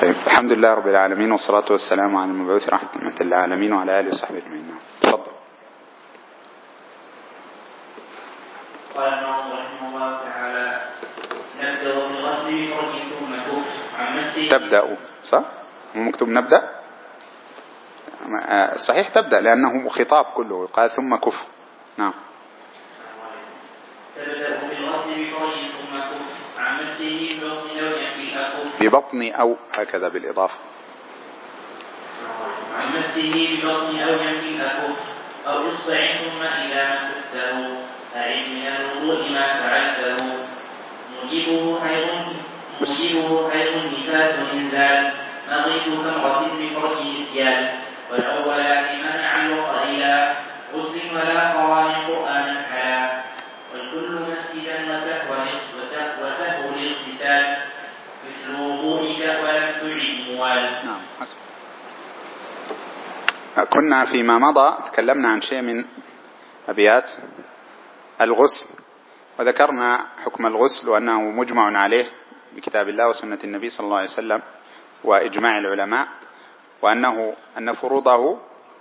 طيب، الحمد لله رب العالمين، والصلاة والسلام على المبعوث رحمة للعالمين وعلى آله وصحبه أجمعين. تفضل. قال الناظم رحمه الله تعالى: نبدأ بالغسل بفرج ثم كف عن مسه. تبدأ صح؟ مو مكتوب نبدأ؟ صحيح تبدأ لأنه خطاب كله قال ثم كف. نعم. تبدأ بالغسل بفرج ثم كف عن مسه ببطن أو ينفي الأكف. ببطن أو هكذا بالإضافة. عن مسه ببطن أو ينفي الأكف أو إصبع ثم إذا مسسته أعد من الوضوء ما فعلته. موجبه حيض نفاس إنزال نظيف ثمرة بفرج نسيان. والأولان منع وقليلا غسل ولا قران قرآنا حلا. والكل مسجدا وسهو الاغتسال مثل وضوئك ولم تعد موال. نعم حسب. كنا فيما مضى تكلمنا عن شيء من أبيات الغسل، وذكرنا حكم الغسل وأنه مجمع عليه بكتاب الله وسنة النبي صلى الله عليه وسلم وإجماع العلماء، وأن فروضه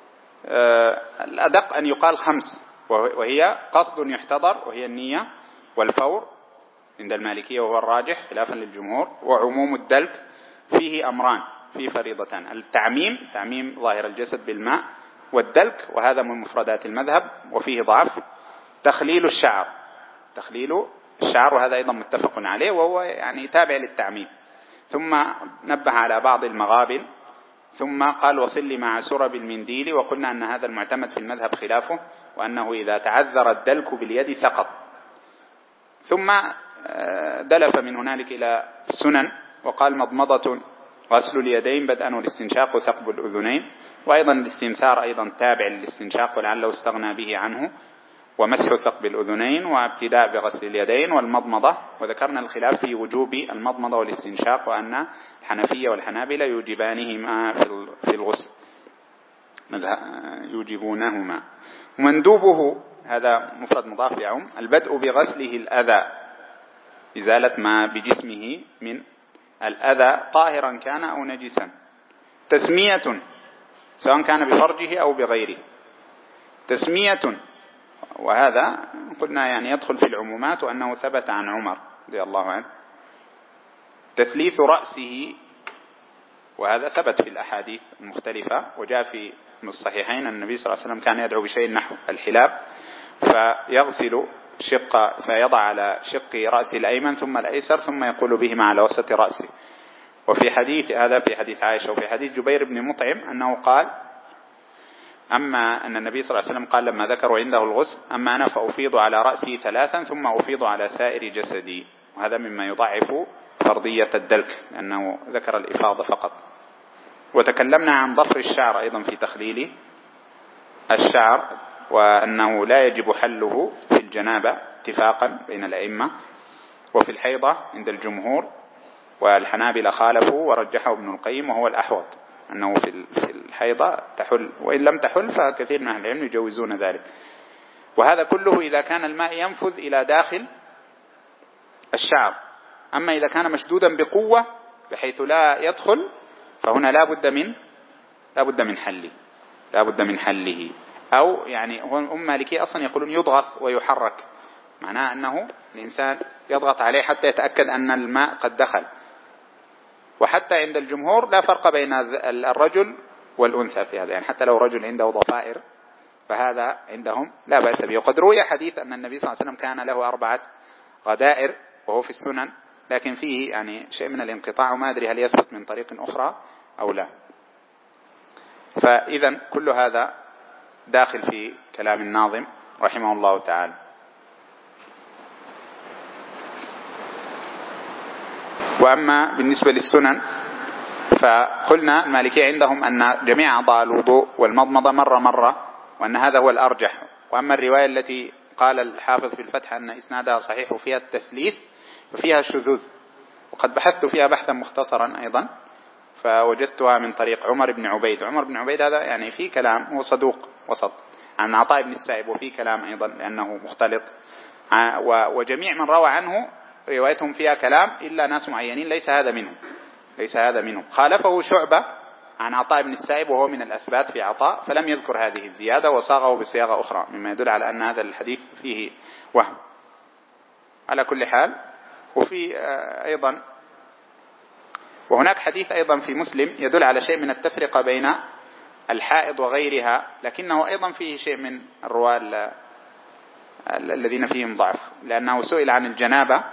الأدق أن يقال 5، وهي قصد يحتضر وهي النية، والفور عند المالكية وهو الراجح خلافا للجمهور، وعموم الدلك. فيه أمران في فريضتان: التعميم، تعميم ظاهر الجسد بالماء، والدلك وهذا من مفردات المذهب وفيه ضعف. تخليل الشعر وهذا أيضا متفق عليه وهو يعني تابع للتعميم. ثم نبه على بعض المغابن، ثم قال وصل مع سرب المنديل، وقلنا أن هذا المعتمد في المذهب خلافه، وأنه إذا تعذر الدلك باليد سقط. ثم دلف من هنالك إلى السنن وقال مضمضة غسل اليدين بدءا والاستنشاق وثقب الأذنين، وأيضا الاستنثار أيضا تابع للاستنشاق ولعله استغنى به عنه، ومسح ثقب الأذنين، وابتداء بغسل اليدين، والمضمضة. وذكرنا الخلاف في وجوب المضمضة والاستنشاق، وأن الحنفية والحنابلة يوجبانهما في الغسل، يوجبونهما. ومندوبه هذا مفرد مضاف يعم البدء بغسله الأذى، إزالة ما بجسمه من الأذى طاهرا كان أو نجسا. تسمية سواء كان بفرجه أو بغيره. تسمية، وهذا قلنا يعني يدخل في العمومات، وأنه ثبت عن عمر رضي الله عنه. تثليث رأسه، وهذا ثبت في الأحاديث المختلفة، وجاء في الصحيحين أن النبي صلى الله عليه وسلم كان يدعو بشيء نحو الحلاب، فيغسل فيضع على شق رأسه الأيمن ثم الأيسر ثم يقول بهما على وسط رأسه. وفي حديث هذا في حديث عائشة، وفي حديث جبير بن مطعم أنه قال أما أن النبي صلى الله عليه وسلم قال لما ذكروا عنده الغسل: أما أنا فأفيض على رأسي 3 ثم أفيض على سائر جسدي. وهذا مما يضعف فرضية الدلك لأنه ذكر الإفاضة فقط. وتكلمنا عن ضفر الشعر أيضا في تخليل الشعر، وأنه لا يجب حله في الجنابة اتفاقا بين الأئمة، وفي الحيضة عند الجمهور، والحنابلة خالفوا ورجحه ابن القيم وهو الأحوط أنه في الحيضة تحل، وإن لم تحل فكثير من أهل العلم يجوزون ذلك. وهذا كله إذا كان الماء ينفذ إلى داخل الشعر. أما إذا كان مشدودا بقوة بحيث لا يدخل فهنا لا بد من حله. أو يعني هم مالكي أصلا يقولون يضغط ويحرك، معناه أنه الإنسان يضغط عليه حتى يتأكد أن الماء قد دخل. وحتى عند الجمهور لا فرق بين الرجل والأنثى في هذا، يعني حتى لو رجل عنده ضفائر فهذا عندهم لا بأس به. وقد روي حديث أن النبي صلى الله عليه وسلم كان له 4 غدائر وهو في السنن، لكن فيه يعني شيء من الانقطاع، وما أدري هل يثبت من طريق أخرى أو لا. فإذا كل هذا داخل في كلام الناظم رحمه الله تعالى. وأما بالنسبة للسنن فقلنا المالكية عندهم أن جميع أعضاء الوضوء والمضمضة مرة، وأن هذا هو الأرجح. وأما الرواية التي قال الحافظ في الفتح أن إسنادها صحيح وفيها التثليث وفيها شذوذ، وقد بحثت فيها بحثا مختصرا أيضا فوجدتها من طريق عمر بن عبيد. هذا يعني في كلام، هو صدوق وسط، عن عطاء بن السائب، وفي كلام أيضا لأنه مختلط. وجميع من روى عنه روايتهم فيها كلام إلا ناس معينين ليس هذا منهم، ليس هذا منه. خالفه شعبة عن عطاء بن السائب وهو من الأثبات في عطاء، فلم يذكر هذه الزيادة وصاغه بصياغة أخرى، مما يدل على أن هذا الحديث فيه وهم. على كل حال، وفي أيضا وهناك حديث أيضا في مسلم يدل على شيء من التفرقة بين الحائض وغيرها، لكنه أيضا فيه شيء من الرواة الذين فيهم ضعف، لأنه سئل عن الجنابة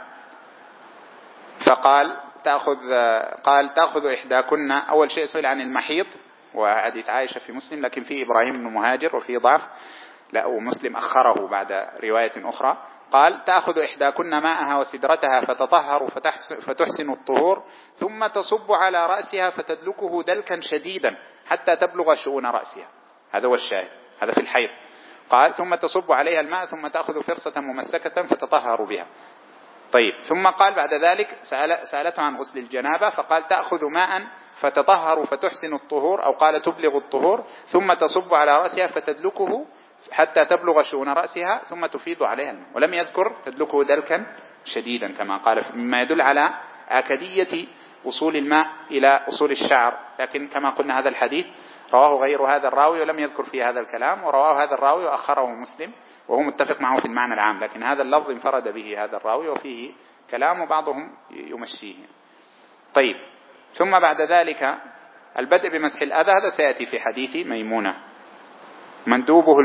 فقال تأخذ إحداكن. أول شيء سئل عن المحيض، وحديث عائشة في مسلم لكن فيه إبراهيم بن مهاجر وفيه ضعف، لا ومسلم أخره بعد رواية أخرى. قال تأخذ إحداكن ماءها وسدرتها فتطهر فتحسن الطهور، ثم تصب على رأسها فتدلكه دلكا شديدا حتى تبلغ شؤون رأسها. هذا هو الشاهد، هذا في الحيض. قال ثم تصب عليها الماء ثم تأخذ فرصة ممسكة فتطهر بها. طيب، ثم قال بعد ذلك سألته عن غسل الجنابة فقال تأخذ ماء فتطهر فتحسن الطهور، أو قال تبلغ الطهور، ثم تصب على رأسها فتدلكه حتى تبلغ شؤون رأسها ثم تفيض عليها الماء، ولم يذكر تدلكه دلكا شديدا كما قال، مما يدل على آكدية وصول الماء إلى أصول الشعر. لكن كما قلنا هذا الحديث رواه غير هذا الراوي ولم يذكر فيه هذا الكلام، ورواه هذا الراوي وأخره مسلم وهو متفق معه في المعنى العام، لكن هذا اللفظ انفرد به هذا الراوي وفيه كلام وبعضهم يمشيه. طيب، ثم بعد ذلك البدء بمسح الأذى، هذا سيأتي في حديث ميمونة. مندوبه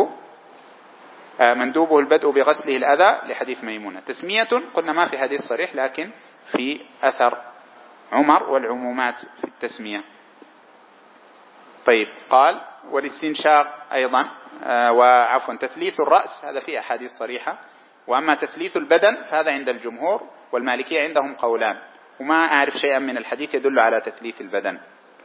البدء بغسله الأذى لحديث ميمونة. تسمية قلنا ما في حديث صريح، لكن في أثر عمر والعمومات في التسمية. طيب، قال والاستنشاق أيضا تثليث الرأس، هذا فيه أحاديث صريحة. وأما تثليث البدن فهذا عند الجمهور، والمالكية عندهم قولان، وما أعرف شيئا من الحديث يدل على تثليث البدن.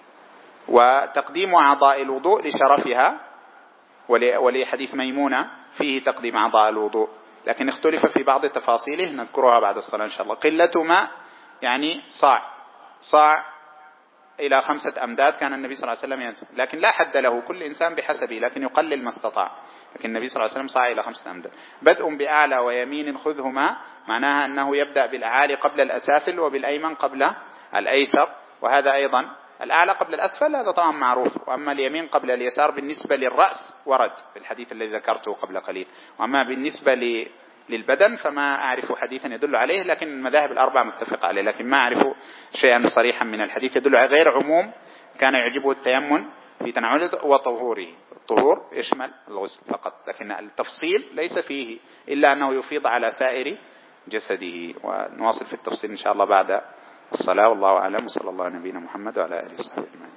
وتقديم أعضاء الوضوء لشرفها، ولحديث ميمونة فيه تقديم أعضاء الوضوء، لكن اختلف في بعض تفاصيله نذكرها بعد الصلاة إن شاء الله. قلة ماء يعني صاع إلى 5 أمداد كان النبي صلى الله عليه وسلم ينتهي، لكن لا حد له، كل إنسان بحسبه، لكن يقلل ما استطاع. لكن النبي صلى الله عليه وسلم صاع إلى 5 أمداد. بدء بأعلى ويمين خذهما، معناها أنه يبدأ بالأعالي قبل الأسافل وبالأيمن قبل الأيسر، وهذا أيضا الأعلى قبل الأسفل، هذا طبعا معروف. وأما اليمين قبل اليسار بالنسبة للرأس ورد في الحديث الذي ذكرته قبل قليل، وأما بالنسبة للبدن فما أعرف حديثا يدل عليه، لكن المذاهب الأربعة متفق عليه، لكن ما أعرف شيئا صريحا من الحديث يدل على غير عموم كان يعجبه التيمم في تناوله وطهوره. الطهور يشمل الغسل فقط، لكن التفصيل ليس فيه إلا أنه يفيض على سائر جسده. ونواصل في التفصيل إن شاء الله بعد الصلاة، والله أعلم، وصلى الله على نبينا محمد وعلى آله وصحبه أجمعين.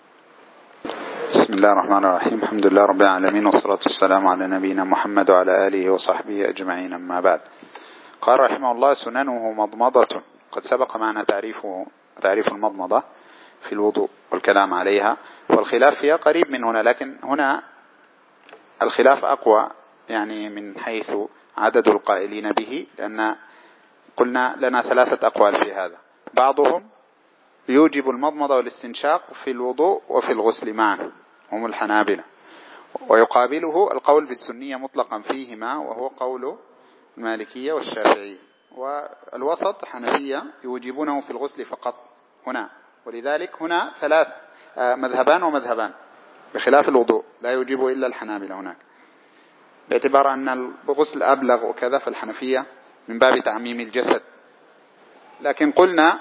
بسم الله الرحمن الرحيم، الحمد لله رب العالمين، والصلاة والسلام على نبينا محمد وعلى آله وصحبه أجمعين، أما بعد. قال رحمه الله: سننه مضمضة. قد سبق معنا تعريف المضمضة في الوضوء والكلام عليها، والخلاف فيها قريب من هنا، لكن هنا الخلاف أقوى يعني من حيث عدد القائلين به، لأن قلنا لنا 3 أقوال في هذا. بعضهم يوجب المضمضة والاستنشاق في الوضوء وفي الغسل معا، هم الحنابلة، ويقابله القول بالسنية مطلقا فيهما، وهو قول المالكية والشافعية. والوسط حنفية يوجبونه في الغسل فقط هنا، ولذلك هنا 3 مذهبان ومذهبان، بخلاف الوضوء لا يوجبه إلا الحنابلة هناك، باعتبار أن الغسل أبلغ وكذا، فالحنفية من باب تعميم الجسد. لكن قلنا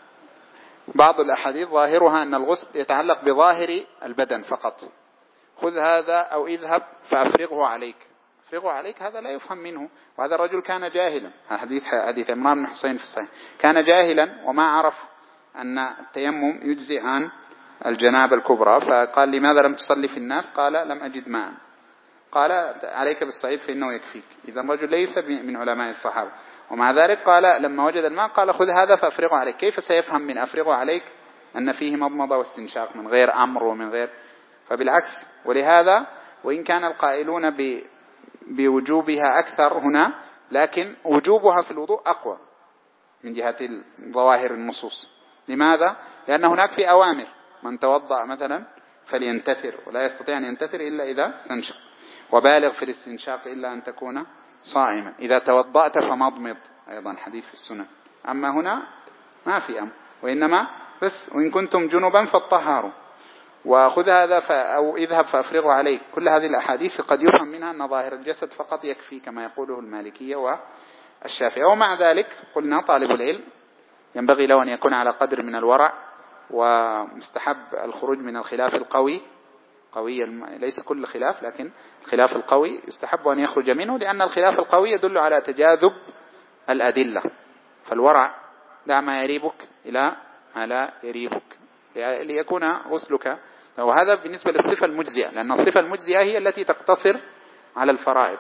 بعض الأحاديث ظاهرها أن الغسل يتعلق بظاهر البدن فقط. خذ هذا أو اذهب فأفرغه عليك. أفرغه عليك هذا لا يفهم منه، وهذا الرجل كان جاهلا. حديث عمران بن حسين في الصحيح، كان جاهلا وما عرف أن التيمم يجزي عن الجنابة الكبرى، فقال: لماذا لم تصلي في الناس؟ قال: لم أجد ماء. قال: عليك بالصعيد فإنه يكفيك. إذا الرجل ليس من علماء الصحابة، ومع ذلك قال لما وجد الماء قال: خذ هذا فأفرغه عليك. كيف سيفهم من أفرغه عليك أن فيه مضمضة واستنشاق من غير أمر ومن غير؟ فبالعكس. ولهذا وإن كان القائلون بوجوبها أكثر هنا، لكن وجوبها في الوضوء أقوى من جهة ظواهر النصوص. لماذا؟ لأن هناك في أوامر: من توضأ مثلا فلينتثر، ولا يستطيع أن ينتثر إلا إذا استنشق، وبالغ في الاستنشاق إلا أن تكون صائما، إذا توضأت فمضمض، أيضا حديث في السنن. أما هنا ما في أمر، وإنما بس، وإن كنتم جنبا فاطهروا، وخذ هذا أو اذهب فأفرغوا عليك. كل هذه الأحاديث قد يفهم منها أن ظاهر الجسد فقط يكفي كما يقوله المالكية والشافعية. ومع ذلك قلنا طالب العلم ينبغي له أن يكون على قدر من الورع، ومستحب الخروج من الخلاف القوي، ليس كل خلاف لكن الخلاف القوي يستحب أن يخرج منه، لأن الخلاف القوي يدل على تجاذب الأدلة. فالورع دع ما يريبك إلى ما لا يريبك ليكون غسلك. وهذا بالنسبة للصفة المجزئة، لأن الصفة المجزئة هي التي تقتصر على الفرائض،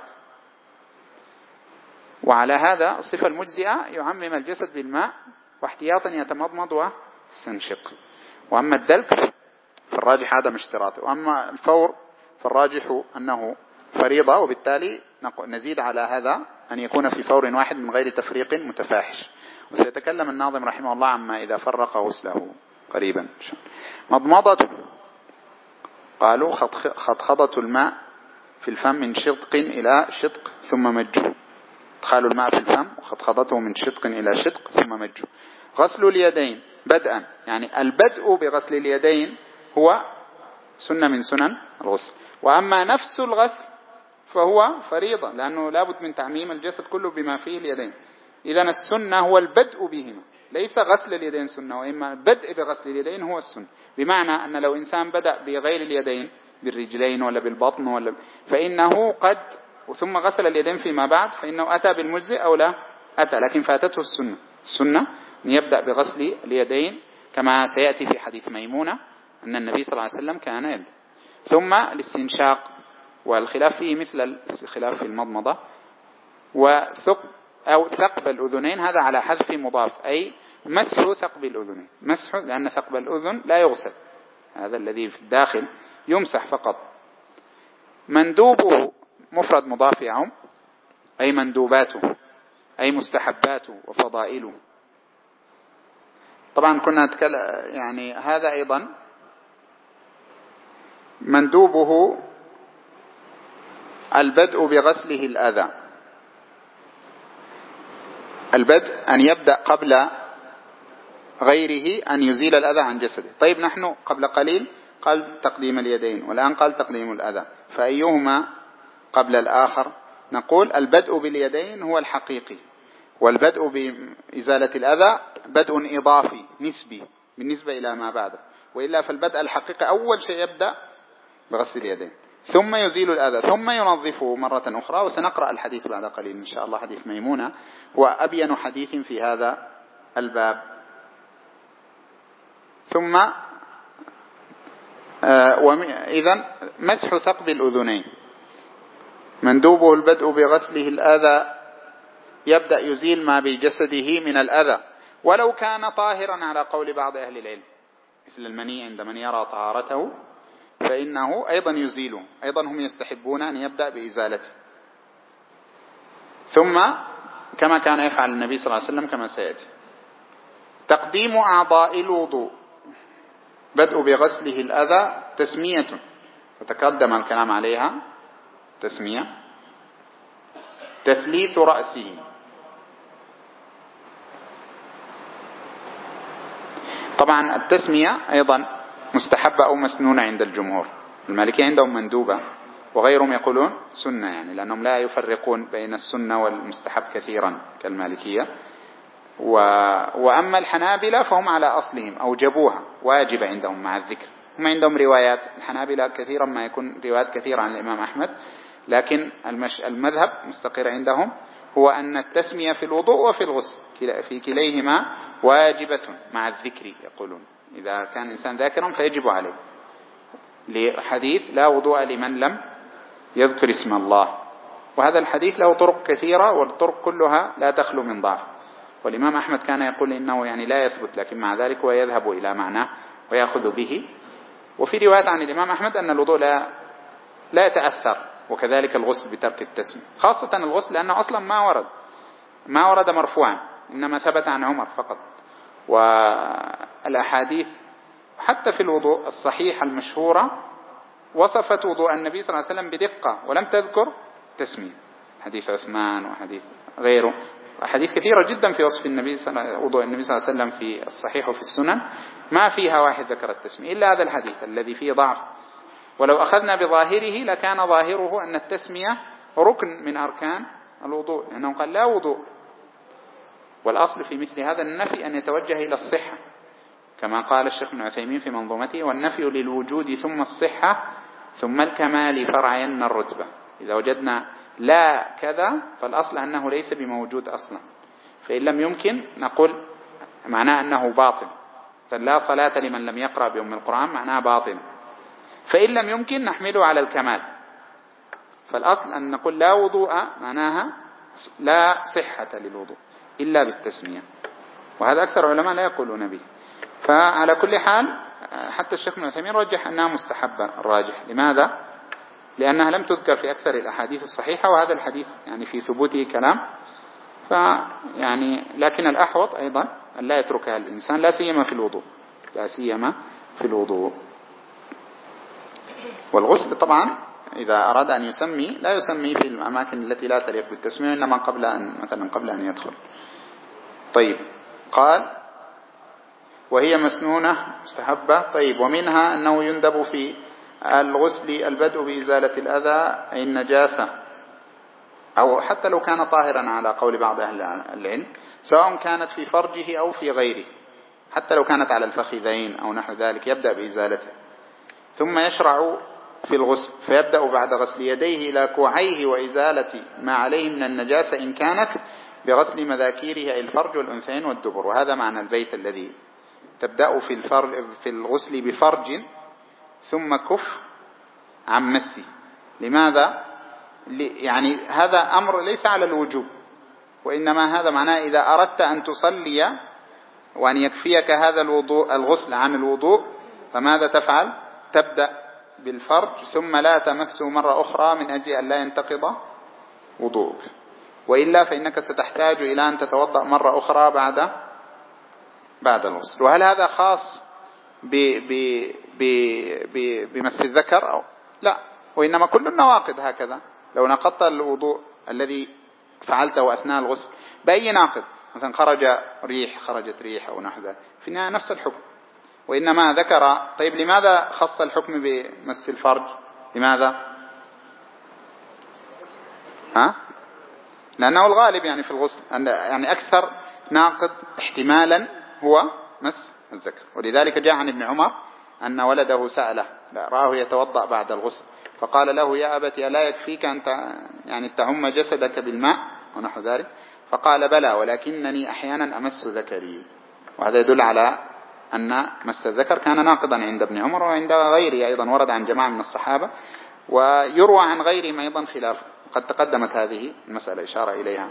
وعلى هذا الصفة المجزئة يعمم الجسد بالماء واحتياطا يتمضمض ويستنشق. وأما الدلك فالراجح عدم اشتراطه، وأما الفور فالراجح أنه فريضة، وبالتالي نزيد على هذا أن يكون في فور واحد من غير تفريق متفاحش. وسيتكلم الناظم رحمه الله عما إذا فرق غسله قريبا. مضمضة، قالوا خضخضة الماء في الفم من شدق إلى شدق ثم مجه. ادخال الماء في الفم وخضخضته من شدق إلى شدق ثم مجه. غسل اليدين بدءا، يعني البدء بغسل اليدين هو سنة من سنن الغسل. وأما نفس الغسل فهو فريضة، لأنه لابد من تعميم الجسد كله بما فيه اليدين. إذن السنة هو البدء بهما، ليس غسل اليدين سنة، وإما البدء بغسل اليدين هو السنة. بمعنى أن لو إنسان بدأ بغير اليدين، بالرجلين ولا بالبطن فإنه قد ثم غسل اليدين فيما بعد، فإنه أتى بالمجزئ أو لا أتى، لكن فاتته السنة أن يبدأ بغسل اليدين، كما سيأتي في حديث ميمونة أن النبي صلى الله عليه وسلم كان يبدأ. ثم الاستنشاق، والخلاف فيه مثل الخلاف في المضمضة. أو ثقب الأذنين، هذا على حذف مضاف، أي مسح ثقب الأذنين، مسح لأن ثقب الأذن لا يغسل، هذا الذي في الداخل يمسح فقط. مندوبه مفرد مضاف يعم، أي مندوباته أي مستحباته وفضائله. طبعا كنا نتكلم يعني هذا أيضا مندوبه البدء بغسله الأذى، البدء أن يبدأ قبل غيره أن يزيل الأذى عن جسده. طيب نحن قبل قليل قال تقديم اليدين، والآن قال تقديم الأذى، فأيهما قبل الآخر؟ نقول البدء باليدين هو الحقيقي، والبدء بإزالة الأذى بدء إضافي نسبي بالنسبة إلى ما بعده، وإلا فالبدء الحقيقي أول شيء يبدأ بغسل اليدين، ثم يزيل الأذى، ثم ينظفه مرة أخرى. وسنقرأ الحديث بعد قليل إن شاء الله، حديث ميمونة هو أبين حديث في هذا الباب. ثم إذن مسح ثقب الأذنين مندوبه البدء بغسله الأذى، يبدأ يزيل ما بجسده من الأذى، ولو كان طاهرا على قول بعض أهل العلم، مثل المني عند من يرى طهارته فإنه أيضا يزيله، أيضا هم يستحبون أن يبدأ بإزالته. ثم كما كان يفعل النبي صلى الله عليه وسلم كما سيأتي. تقديم أعضاء الوضوء، بدء بغسله الأذى تسمية، وتقدم الكلام عليها تسمية. تثليث رأسه، طبعا التسمية أيضا مستحبة أو مسنونة عند الجمهور، المالكية عندهم مندوبة وغيرهم يقولون سنة، يعني لأنهم لا يفرقون بين السنة والمستحب كثيرا كالمالكية. وأما الحنابلة فهم على أصلهم أوجبوها واجبة عندهم مع الذكر. هم عندهم روايات، الحنابلة كثيرا ما يكون روايات كثيرة عن الإمام أحمد، لكن المذهب مستقر عندهم هو أن التسمية في الوضوء وفي الغسل في كليهما واجبة مع الذكر. يقولون إذا كان إنسان ذاكرا فيجب عليه، لحديث لا وضوء لمن لم يذكر اسم الله، وهذا الحديث له طرق كثيرة والطرق كلها لا تخلو من ضعف. والإمام أحمد كان يقول إنه يعني لا يثبت، لكن مع ذلك هو يذهب إلى معناه ويأخذ به. وفي رواية عن الإمام أحمد أن الوضوء لا يتأثر، وكذلك الغسل بترك التسمية، خاصة الغسل لأنه أصلا ما ورد مرفوعا، إنما ثبت عن عمر فقط. والأحاديث حتى في الوضوء الصحيح المشهورة وصفت وضوء النبي صلى الله عليه وسلم بدقة ولم تذكر تسمية، حديث عثمان وحديث غيره أحاديث كثيرة جدا في وصف وضوء النبي صلى الله عليه وسلم في الصحيح وفي السنن ما فيها واحد ذكر التسمية إلا هذا الحديث الذي فيه ضعف. ولو أخذنا بظاهره لكان ظاهره أن التسمية ركن من أركان الوضوء، لأنه قال لا وضوء. والأصل في مثل هذا النفي أن يتوجه إلى الصحة، كما قال الشيخ ابن عثيمين في منظومته: والنفي للوجود ثم الصحة ثم الكمال فرعين الرتبة. إذا وجدنا لا كذا فالأصل أنه ليس بموجود أصلا، فإن لم يمكن نقول معناه أنه باطل. فلا صلاة لمن لم يقرأ بأم القرآن معناه باطل. فإن لم يمكن نحمله على الكمال، فالأصل أن نقول لا وضوء معناها لا صحة للوضوء إلا بالتسمية، وهذا أكثر علماء لا يقولون به. فعلى كل حال حتى الشيخ ابن عثيمين رجح أنها مستحبة الراجح. لماذا؟ لأنها لم تذكر في أكثر الأحاديث الصحيحة، وهذا الحديث يعني في ثبوته كلام، لكن الأحوط أيضا أن لا يتركها الإنسان، لا سيما في الوضوء. والغسل طبعا إذا أراد أن يسمي لا يسمي في الأماكن التي لا تليق بالتسمية، إنما قبل أن يدخل. طيب، قال وهي مسنونة مستحبة. طيب، ومنها أنه يندب في الغسل البدء بإزالة الأذى أي النجاسة، أو حتى لو كان طاهرا على قول بعض أهل العلم، سواء كانت في فرجه أو في غيره، حتى لو كانت على الفخذين أو نحو ذلك يبدأ بإزالته. ثم يشرع في الغسل فيبدأ بعد غسل يديه إلى كوعيه وإزالة ما عليه من النجاسة إن كانت بغسل مذاكيره أي الفرج والأنثيين والدبر. وهذا معنى البيت الذي تبدأ في الغسل بفرج ثم كف عن مسه. لماذا؟ يعني هذا أمر ليس على الوجوب، وإنما هذا معناه إذا أردت أن تصلي وأن يكفيك هذا الغسل عن الوضوء فماذا تفعل؟ تبدأ بالفرج ثم لا تمسه مرة أخرى من أجل أن لا ينتقض وضوءك، وإلا فإنك ستحتاج إلى أن تتوضأ مرة أخرى بعد الغسل. وهل هذا خاص بمس الذكر أو لا؟ وإنما كل النواقض هكذا. لو نقضت الوضوء الذي فعلته أثناء الغسل بأي ناقض، مثلا خرجت ريح أو نحو ذلك، في النهاية نفس الحكم. وإنما ذكر. طيب، لماذا خص الحكم بمس الفرج؟ لماذا؟ لأنه الغالب يعني في الغسل يعني أكثر ناقض احتمالا هو مس الذكر. ولذلك جاء عن ابن عمر أن ولده سأله، رآه يتوضأ بعد الغسل، فقال له: يا أبت ألا يكفيك أن يعني تعم جسدك بالماء ونحو ذلك؟ فقال: بلى، ولكنني أحيانا أمس ذكري. وهذا يدل على أن مس الذكر كان ناقضا عند ابن عمر وعند غيره أيضا، ورد عن جماعة من الصحابة، ويروى عن غيرهم أيضا خلافه. قد تقدمت هذه المسألة إشارة إليها.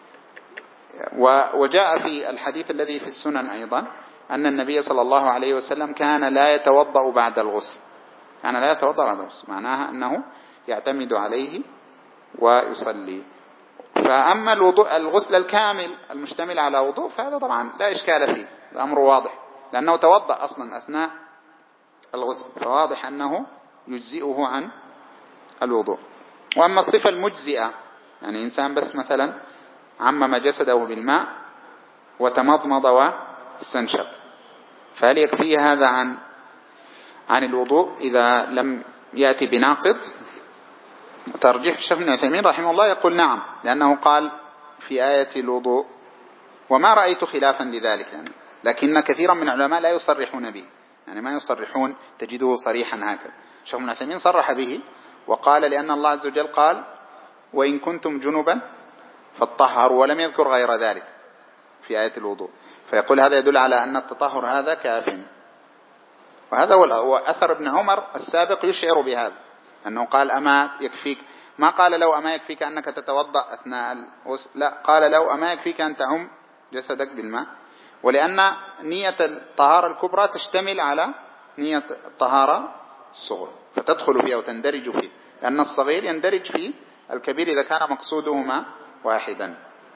وجاء في الحديث الذي في السنن أيضا أن النبي صلى الله عليه وسلم كان لا يتوضأ بعد الغسل. معناها أنه يعتمد عليه ويصلي. فأما الغسل الكامل المشتمل على وضوء فهذا طبعا لا إشكال فيه، الأمر واضح، لأنه توضأ أصلا أثناء الغسل، فواضح أنه يجزئه عن الوضوء. وأما الصفة المجزئة، يعني إنسان بس مثلا عمم جسده بالماء وتمضمض واستنشق، فهل يكفيه هذا عن الوضوء إذا لم يأتي بناقض؟ ترجيح الشيخ ابن عثيمين رحمه الله يقول نعم، لأنه قال في آية الوضوء، وما رأيت خلافا لذلك يعني، لكن كثيرا من العلماء لا يصرحون به، يعني ما يصرحون تجده صريحا هكذا. الشيخ ابن عثيمين صرح به وقال لأن الله عز وجل قال: وإن كنتم جنبا فاطهروا، ولم يذكر غير ذلك في آية الوضوء، فيقول هذا يدل على أن التطهر هذا كاف. وهذا هو أثر ابن عمر السابق يشعر بهذا، أنه قال: أما يكفيك، ما قال لو أما يكفيك أنك تتوضأ أثناء الغسل، لا، قال لو أما يكفيك أن تعم جسدك بالماء. ولأن نية الطهارة الكبرى تشتمل على نية الطهارة الصغرى، فتدخل فيها وتندرج فيه، لأن الصغير يندرج في الكبير إذا كان مقصودهما واحدا.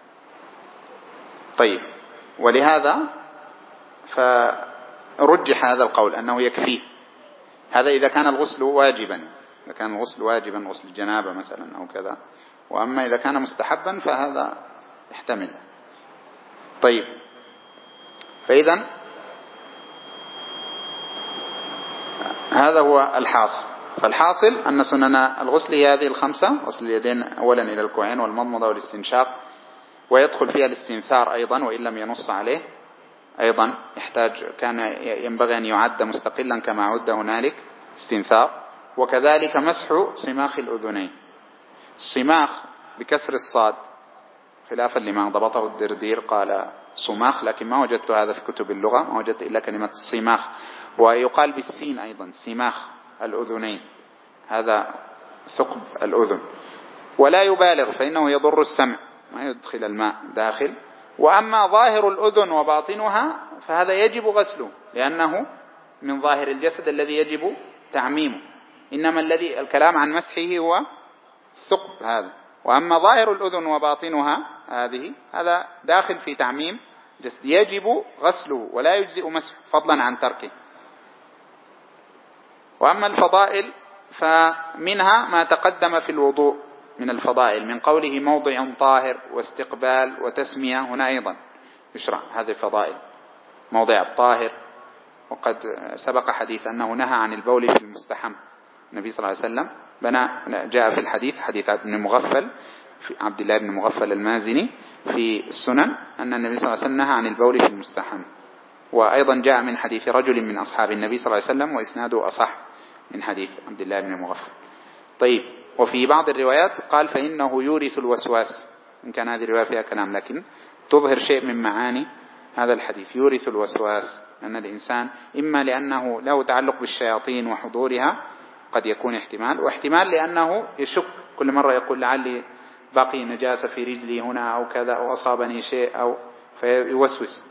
طيب، ولهذا فرجح هذا القول أنه يكفيه، هذا إذا كان الغسل واجبا، إذا كان الغسل واجبا، غسل الجنابة مثلا أو كذا. وأما إذا كان مستحبا فهذا يحتمل. طيب، فإذا هذا هو الحاصل. فالحاصل أن سنن الغسل هي هذه الخمسة: غسل اليدين أولا إلى الكوعين، والمضمضة والاستنشاق، ويدخل فيها الاستنثار أيضا وإن لم ينص عليه، أيضا كان ينبغي أن يعد مستقلا كما عد هنالك استنثار. وكذلك مسح صماخ الأذنين، الصماخ بكسر الصاد خلافا لما ضبطه الدردير قال صماخ، لكن ما وجدت هذا في كتب اللغة، ما وجدت إلا كلمة صماخ. ويقال بالسين أيضا صماخ الأذنين، هذا ثقب الأذن. ولا يبالغ فإنه يضر السمع، ما يدخل الماء داخل. وأما ظاهر الأذن وباطنها فهذا يجب غسله، لأنه من ظاهر الجسد الذي يجب تعميمه، إنما الذي الكلام عن مسحه هو ثقب هذا. وأما ظاهر الأذن وباطنها هذا داخل في تعميم جسد، يجب غسله ولا يجزئ مسحه فضلا عن تركه. وأما الفضائل فمنها ما تقدم في الوضوء من الفضائل، من قوله موضع طاهر واستقبال وتسمية، هنا أيضا يشرع هذه الفضائل، موضع الطاهر. وقد سبق حديث أنه نهى عن البول في المستحم، النبي صلى الله عليه وسلم جاء في الحديث، حديث ابن مغفل عبد الله بن مغفل المازني في السنن، أن النبي صلى الله عليه وسلم نهى عن البول في المستحم. وأيضا جاء من حديث رجل من أصحاب النبي صلى الله عليه وسلم وإسناده أصح من حديث عبد الله بن مغفل. طيب، وفي بعض الروايات قال فإنه يورث الوسواس، إن كان هذه الرواية فيها كلام لكن تظهر شيء من معاني هذا الحديث، يورث الوسواس، أن الإنسان إما لأنه له تعلق بالشياطين وحضورها قد يكون احتمال، واحتمال لأنه يشك كل مرة يقول لعلي بقي نجاسة في رجلي هنا أو كذا أو أصابني شيء أو فيوسوس.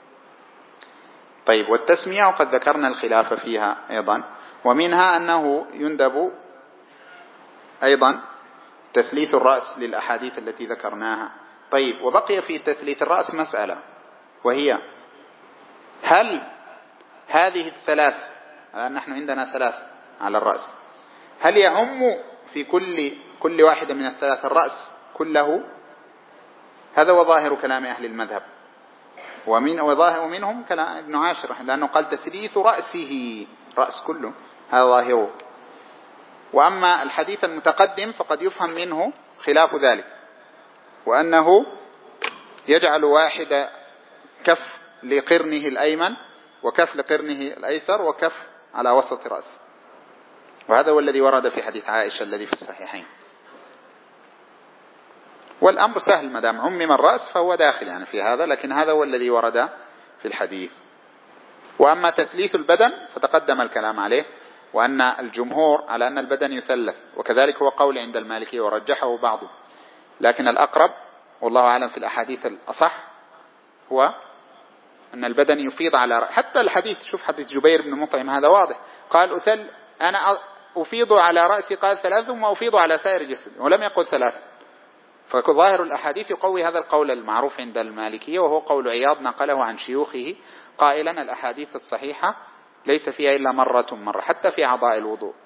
طيب، والتسمية وقد ذكرنا الخلاف فيها أيضا، ومنها أنه يندب أيضا تثليث الرأس للأحاديث التي ذكرناها. طيب، وبقي في تثليث الرأس مسألة، وهي هل هذه الثلاث، الآن نحن عندنا ثلاث على الرأس، هل يعم في كل واحدة من الثلاث الرأس كله؟ هذا وظاهر كلام أهل المذهب، ومنهم كلام ابن عاشر، لأنه قال تثليث رأسه، رأس كله، هذا ظاهره. وأما الحديث المتقدم فقد يفهم منه خلاف ذلك، وأنه يجعل واحد كف لقرنه الأيمن وكف لقرنه الأيسر وكف على وسط رأسه، وهذا هو الذي ورد في حديث عائشة الذي في الصحيحين. والأمر سهل، ما دام عمم الرأس فهو داخل يعني في هذا، لكن هذا هو الذي ورد في الحديث. وأما تثليث البدن فتقدم الكلام عليه، وأن الجمهور على أن البدن يثلث، وكذلك هو قول عند المالكية ورجحه بعضه، لكن الأقرب والله أعلم في الأحاديث الأصح هو أن البدن يفيض على حتى الحديث، شوف حديث جبير بن مطعم هذا واضح، قال أنا أفيض على رأسي، قال ثلاث، ثم أفيض على سائر جسدي، ولم يقل ثلاث. فظاهر الأحاديث يقوي هذا القول المعروف عند المالكية، وهو قول عياض نقله عن شيوخه قائلا الأحاديث الصحيحة ليس فيها إلا مرة حتى في أعضاء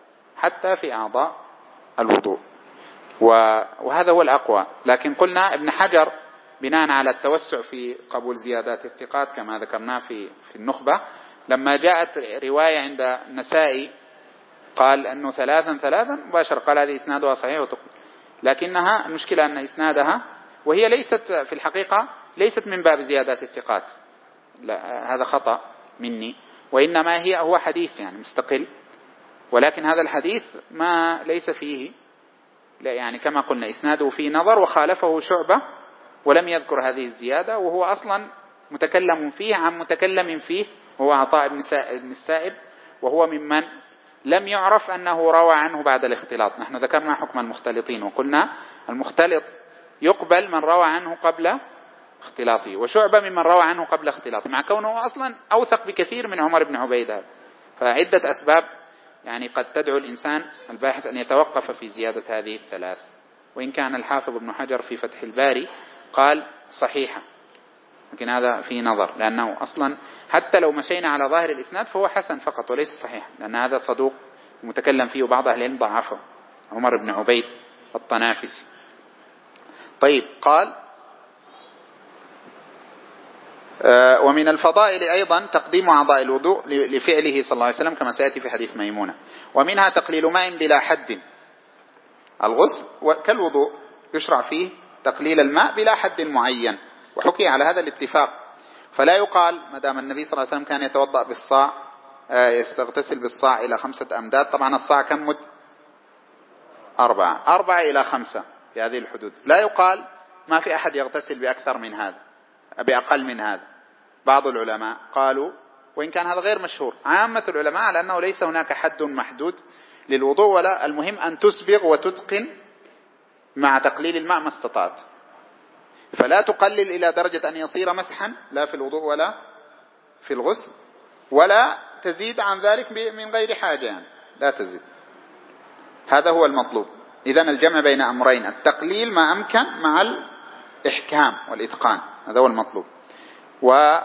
الوضوء، وهذا هو الأقوى. لكن قلنا ابن حجر بناء على التوسع في قبول زيادات الثقات كما ذكرناه في النخبة، لما جاءت رواية عند النسائي قال أنه ثلاثا مباشر، قال هذه إسنادها صحيح وتقبل، لكنها المشكلة أن إسنادها، وهي ليست في الحقيقة ليست من باب زيادات الثقات، لا هذا خطأ مني، وإنما هو حديث يعني مستقل، ولكن هذا الحديث ما ليس فيه، لا يعني كما قلنا إسناده فيه نظر، وخالفه شعبة ولم يذكر هذه الزيادة، وهو أصلا متكلم فيه عن متكلم فيه، وهو عطاء بن السائب، وهو ممن لم يعرف أنه روى عنه بعد الاختلاط. نحن ذكرنا حكم المختلطين وقلنا المختلط يقبل من روى عنه قبل اختلاطه، وشعبة ممن روى عنه قبل اختلاطه، مع كونه أصلا أوثق بكثير من عمر بن عبيد. فعدة أسباب يعني قد تدعو الإنسان الباحث أن يتوقف في زيادة هذه الثلاث، وإن كان الحافظ ابن حجر في فتح الباري قال صحيحة، لكن هذا فيه نظر، لأنه أصلا حتى لو مشينا على ظاهر الإسناد فهو حسن فقط وليس صحيح، لأن هذا صدوق متكلم فيه وبعض أهل العلم ضعفه، عمر بن عبيد الطنافسي. طيب، قال ومن الفضائل أيضا تقديم أعضاء الوضوء لفعله صلى الله عليه وسلم كما سيأتي في حديث ميمونة. ومنها تقليل ماء بلا حد. الغسل كالوضوء يشرع فيه تقليل الماء بلا حد معين، وحكي على هذا الاتفاق. فلا يقال ما دام النبي صلى الله عليه وسلم كان يتوضأ بالصاع يستغتسل بالصاع إلى 5 أمداد. طبعا الصاع كم مد؟ 4 إلى 5 في هذه الحدود. لا يقال ما في أحد يغتسل بأكثر من هذا بأقل من هذا. بعض العلماء قالوا، وإن كان هذا غير مشهور، عامة العلماء على أنه ليس هناك حد محدود للوضوء، ولا المهم أن تسبغ وتتقن مع تقليل الماء ما استطعت. فلا تقلل إلى درجة أن يصير مسحا لا في الوضوء ولا في الغسل، ولا تزيد عن ذلك من غير حاجة، يعني لا تزيد. هذا هو المطلوب. إذن الجمع بين أمرين، التقليل ما أمكن مع الإحكام والإتقان، هذا هو المطلوب. ولا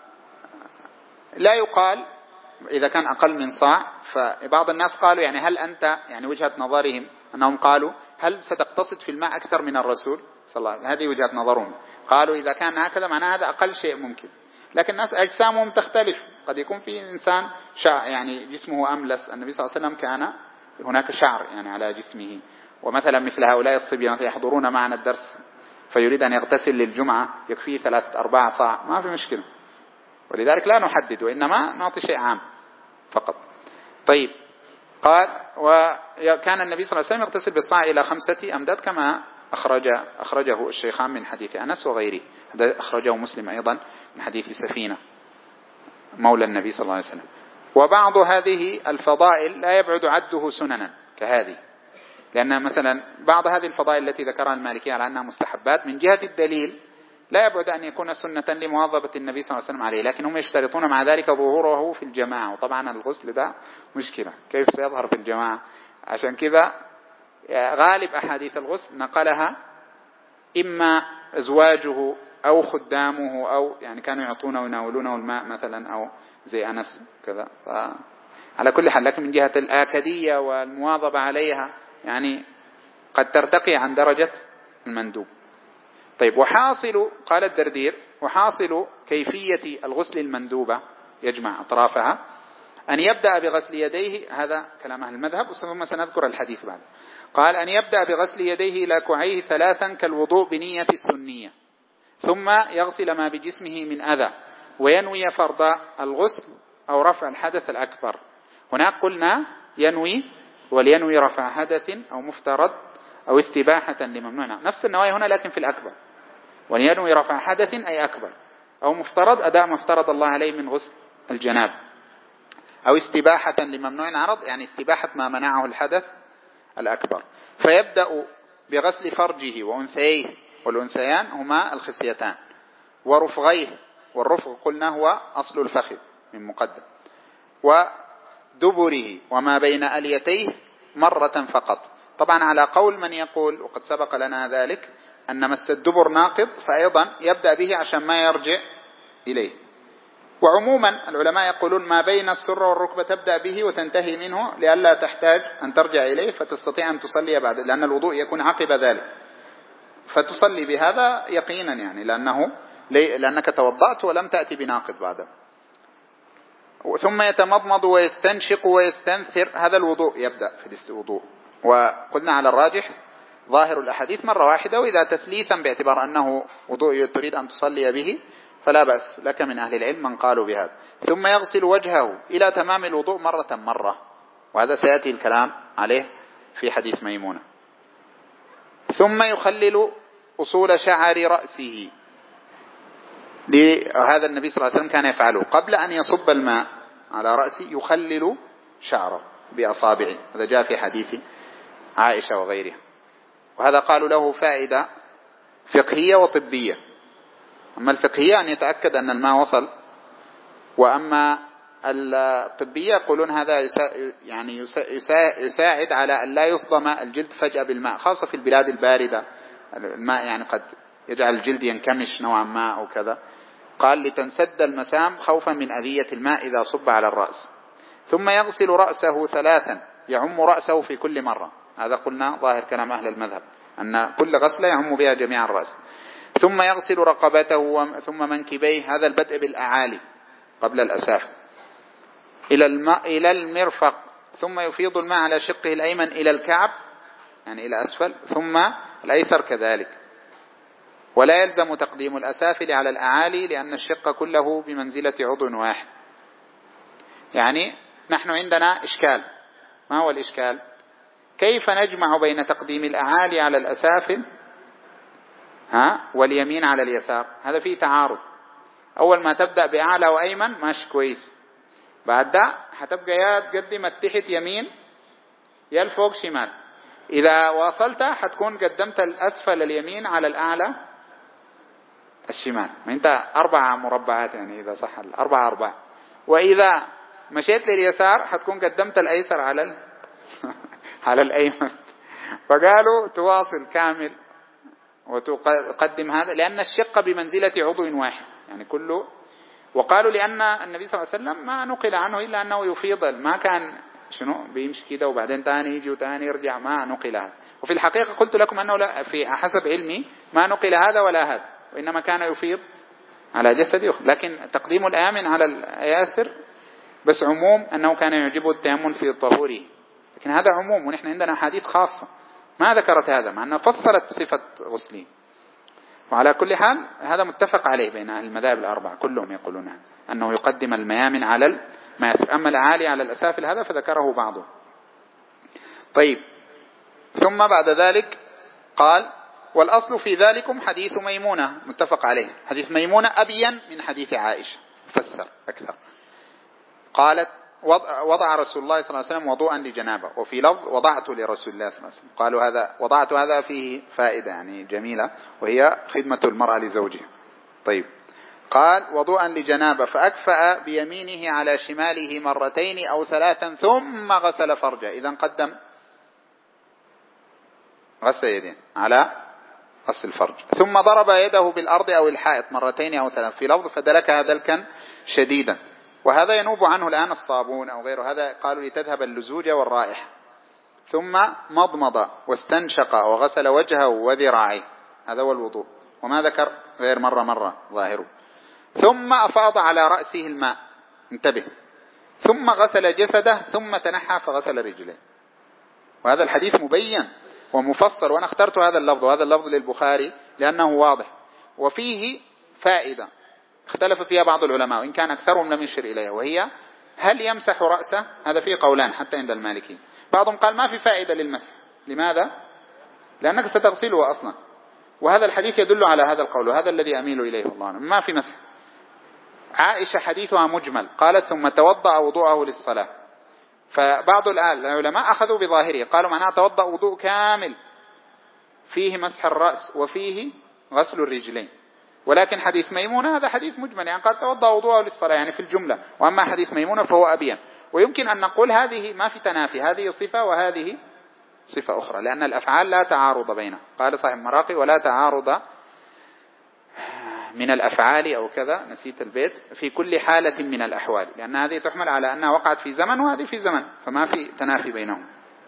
يقال إذا كان أقل من صاع. فبعض الناس قالوا يعني هل أنت، يعني وجهة نظرهم أنهم قالوا هل ستقتصد في الماء أكثر من الرسول صلى الله عليه وسلم؟ هذه وجهة نظرهم. قالوا إذا كان هكذا معناه هذا أقل شيء ممكن. لكن الناس أجسامهم تختلف، قد يكون في إنسان يعني جسمه أملس. النبي صلى الله عليه وسلم كان هناك شعر يعني على جسمه. ومثلا مثل هؤلاء الصبيان يحضرون معنا الدرس فيريد أن يغتسل للجمعة يكفيه 3-4 صاع، ما في مشكلة. ولذلك لا نحدد، وإنما نعطي شيء عام فقط. طيب، قال وكان النبي صلى الله عليه وسلم يغتسل بالصاع إلى 5 أمداد كما أخرجه الشيخان من حديث أنس وغيره. هذا أخرجه مسلم أيضا من حديث سفينة مولى النبي صلى الله عليه وسلم. وبعض هذه الفضائل لا يبعد عده سننا كهذه، لأن مثلا بعض هذه الفضائل التي ذكرها المالكية على أنها مستحبات من جهة الدليل لا يبعد أن يكون سنة لمواظبة النبي صلى الله عليه وسلم عليه، لكن هم يشترطون مع ذلك ظهوره في الجماعة. وطبعا الغسل ده مشكلة، كيف سيظهر في الجماعة؟ عشان كذا غالب أحاديث الغسل نقلها إما أزواجه أو خدامه، أو يعني كانوا يعطونه ويناولونه الماء مثلا، أو زي أنس كذا. على كل حال، لكن من جهة الآكدية والمواظبة عليها يعني قد ترتقي عن درجة المندوب. طيب، وحاصل، قال الدردير، وحاصل كيفية الغسل المندوبة يجمع أطرافها أن يبدأ بغسل يديه، هذا كلام أهل المذهب ثم سنذكر الحديث بعد. قال أن يبدأ بغسل يديه إلى كوعيه 3 كالوضوء بنية السنية، ثم يغسل ما بجسمه من أذى، وينوي فرض الغسل أو رفع الحدث الأكبر. هناك قلنا ينوي، ولينوي رفع حدث أو مفترض أو استباحة لممنوع، نفس النوايا هنا لكن في الأكبر. ولينوي رفع حدث أي أكبر، أو مفترض أداء ما افترض الله عليه من غسل الجناب، أو استباحة لممنوع عرض يعني استباحة ما منعه الحدث الأكبر. فيبدأ بغسل فرجه وأنثيه، والأنثيان هما الخصيتان، ورفغيه، والرفغ قلنا هو أصل الفخذ من مقدم، ودبره وما بين أليتيه مرة فقط. طبعا على قول من يقول، وقد سبق لنا ذلك، أن مس الدبر ناقض، فأيضا يبدأ به عشان ما يرجع إليه. وعموما العلماء يقولون ما بين السرة والركبة تبدأ به وتنتهي منه، لئلا تحتاج أن ترجع إليه فتستطيع أن تصلي بعد، لأن الوضوء يكون عقب ذلك، فتصلي بهذا يقينا يعني، لأنك توضأت ولم تأتي بناقض بعده. ثم يتمضمض ويستنشق ويستنثر، هذا الوضوء يبدأ في الوضوء. وقلنا على الراجح ظاهر الأحاديث مرة واحدة، وإذا تثليثا باعتبار أنه وضوء تريد أن تصلي به فلا بأس لك، من أهل العلم من قالوا بهذا. ثم يغسل وجهه إلى تمام الوضوء مرة، وهذا سيأتي الكلام عليه في حديث ميمونة. ثم يخلل أصول شعر رأسه، لهذا النبي صلى الله عليه وسلم كان يفعله قبل أن يصب الماء على رأسه، يخلل شعره بأصابعه، هذا جاء في حديث عائشة وغيرها. وهذا قالوا له فائدة فقهية وطبية. أما الفقهية أن يتأكد أن الماء وصل، وأما الطبية يقولون هذا يعني يساعد على أن لا يصدم الجلد فجأة بالماء، خاصة في البلاد الباردة، الماء يعني قد يجعل الجلد ينكمش نوعا ما أو كذا. قال لتنسد المسام خوفا من أذية الماء إذا صب على الرأس. ثم يغسل رأسه 3، يعم رأسه في كل مرة، هذا قلنا ظاهر كلام أهل المذهب أن كل غسلة يعم بها جميع الرأس. ثم يغسل رقبته ثم منكبيه، هذا البدء بالأعالي قبل الأسافل، إلى المرفق، ثم يفيض الماء على شقه الأيمن إلى الكعب يعني إلى أسفل، ثم الأيسر كذلك. ولا يلزم تقديم الأسافل على الأعالي لأن الشق كله بمنزلة عضو واحد. يعني نحن عندنا إشكال. ما هو الإشكال؟ كيف نجمع بين تقديم الأعالي على الأسافل واليمين على اليسار؟ هذا فيه تعارض. أول ما تبدأ بأعلى وأيمن ماشي كويس، بعد ده هتبقى يا تقدم تحت يمين يا الفوق شمال. إذا واصلت هتكون قدمت الأسفل اليمين على الأعلى الشمال. ما أنت 4 مربعات يعني إذا صح 4 وإذا مشيت لليسار هتكون قدمت الأيسر على على الأيمن. فقالوا تواصل كامل وتقدم هذا لأن الشق بمنزلة عضو واحد يعني كله. وقالوا لأن النبي صلى الله عليه وسلم ما نقل عنه إلا أنه يفيض، ما كان بيمشي كده وبعدين تاني يجي وتاني يرجع، ما نقل هذا. وفي الحقيقة قلت لكم أنه لا، في حسب علمي ما نقل هذا ولا هذا، وإنما كان يفيض على جسده. لكن تقديم الآمن على الياسر بس عموم أنه كان يعجبه التيمم في طهوره، لكن هذا عموم، ونحن عندنا حديث خاصة ما ذكرت هذا مع أنها فصلت صفة غسله. وعلى كل حال هذا متفق عليه بين أهل المذاهب الأربعة كلهم يقولون هذا، أنه يقدم الميامن على المياسر، أما الأعالي على الأسافل هذا فذكره بعضه. طيب، ثم بعد ذلك قال والأصل في ذلكم حديث ميمونة، متفق عليه. حديث ميمونة أبين من حديث عائشة، فسر أكثر. قالت وضع رسول الله صلى الله عليه وسلم وضوءا لجنابه، وفي لفظ وضعت لرسول الله صلى الله عليه وسلم. قالوا هذا وضعت هذا فيه فائدة يعني جميلة، وهي خدمة المرأة لزوجها. طيب، قال وضوءا لجنابه فأكفأ بيمينه على شماله 2 أو 3 ثم غسل فرجه. إذا قدم غسل يدين على غسل الفرج، ثم ضرب يده بالأرض أو الحائط 2 أو 3 في لفظ فدلكها دلكا شديدا. وهذا ينوب عنه الآن الصابون أو غيره، هذا قالوا لتذهب اللزوجة والرائحة. ثم مضمض واستنشق وغسل وجهه وذراعيه، هذا هو الوضوء، وما ذكر غير مرة ظاهره. ثم أفاض على رأسه الماء، انتبه، ثم غسل جسده ثم تنحى فغسل رجليه. وهذا الحديث مبين ومفصل، وأنا اخترت هذا اللفظ، وهذا اللفظ للبخاري لأنه واضح وفيه فائدة اختلف فيها بعض العلماء وإن كان أكثرهم لم يشر إليها، وهي هل يمسح رأسه؟ هذا فيه قولان حتى عند المالكي. بعضهم قال ما في فائدة للمسح. لماذا؟ لأنك ستغسله أصلا، وهذا الحديث يدل على هذا القول، وهذا الذي أميل إليه والله، ما في مسح. عائشة حديثها مجمل، قالت ثم توضأ وضوءه للصلاة، فبعض العلماء أخذوا بظاهره، قالوا معناه توضأ وضوء كامل فيه مسح الرأس وفيه غسل الرجلين. ولكن حديث ميمونة هذا حديث مجمل، يعني قال توضأ وضوءه للصلاة يعني في الجملة. وأما حديث ميمونة فهو أبين، ويمكن أن نقول هذه ما في تنافي، هذه صفة وهذه صفة أخرى، لأن الأفعال لا تعارض بينها. قال صاحب المراقي ولا تعارض من الأفعال أو كذا، نسيت البيت، في كل حالة من الأحوال، لأن هذه تحمل على أنها وقعت في زمن وهذه في زمن، فما في تنافي بينهم.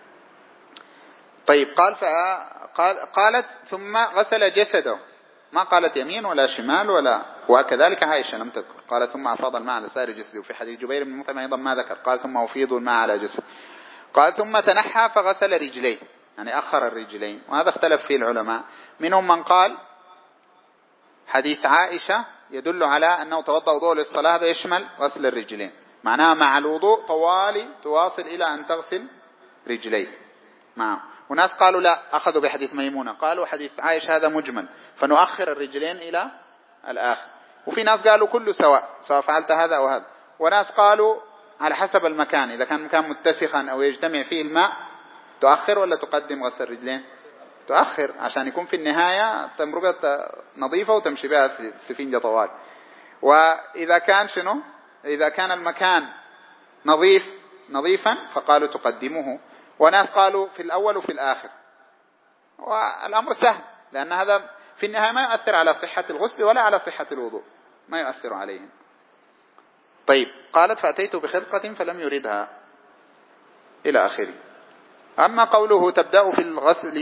طيب، قالت ثم غسل جسده، ما قالت يمين ولا شمال وكذلك عائشة لم تذكر. قال ثم أفاض الماء على سائر جسده، وفي حديث جبير بن مطعم أيضا ما ذكر، قال ثم أفيض الماء على جسده. قال ثم تنحى فغسل رجليه، يعني أخر الرجلين، وهذا اختلف فيه العلماء. منهم من قال حديث عائشة يدل على أنه توضأ وضوء للصلاة، هذا يشمل غسل الرجلين، معناها مع الوضوء طوالي تواصل إلى أن تغسل رجليك معه. وناس قالوا لا، أخذوا بحديث ميمونة، قالوا حديث عائشة هذا مجمل فنؤخر الرجلين إلى الآخر. وفي ناس قالوا كله سواء فعلت هذا أو هذا. وناس قالوا على حسب المكان، إذا كان مكان متسخا أو يجتمع فيه الماء تؤخر ولا تقدم غسل الرجلين؟ تؤخر، عشان يكون في النهاية تمرقة نظيفة وتمشي بها في سفنجة طوال. وإذا كان إذا كان المكان نظيفا فقالوا تقدمه. وناس قالوا في الأول وفي الآخر، والأمر سهل، لأن هذا في النهاية ما يؤثر على صحة الغسل ولا على صحة الوضوء، ما يؤثر عليهم. طيب، قالت فأتيت بخرقة فلم يردها إلى آخره. أما قوله تبدأ في الغسل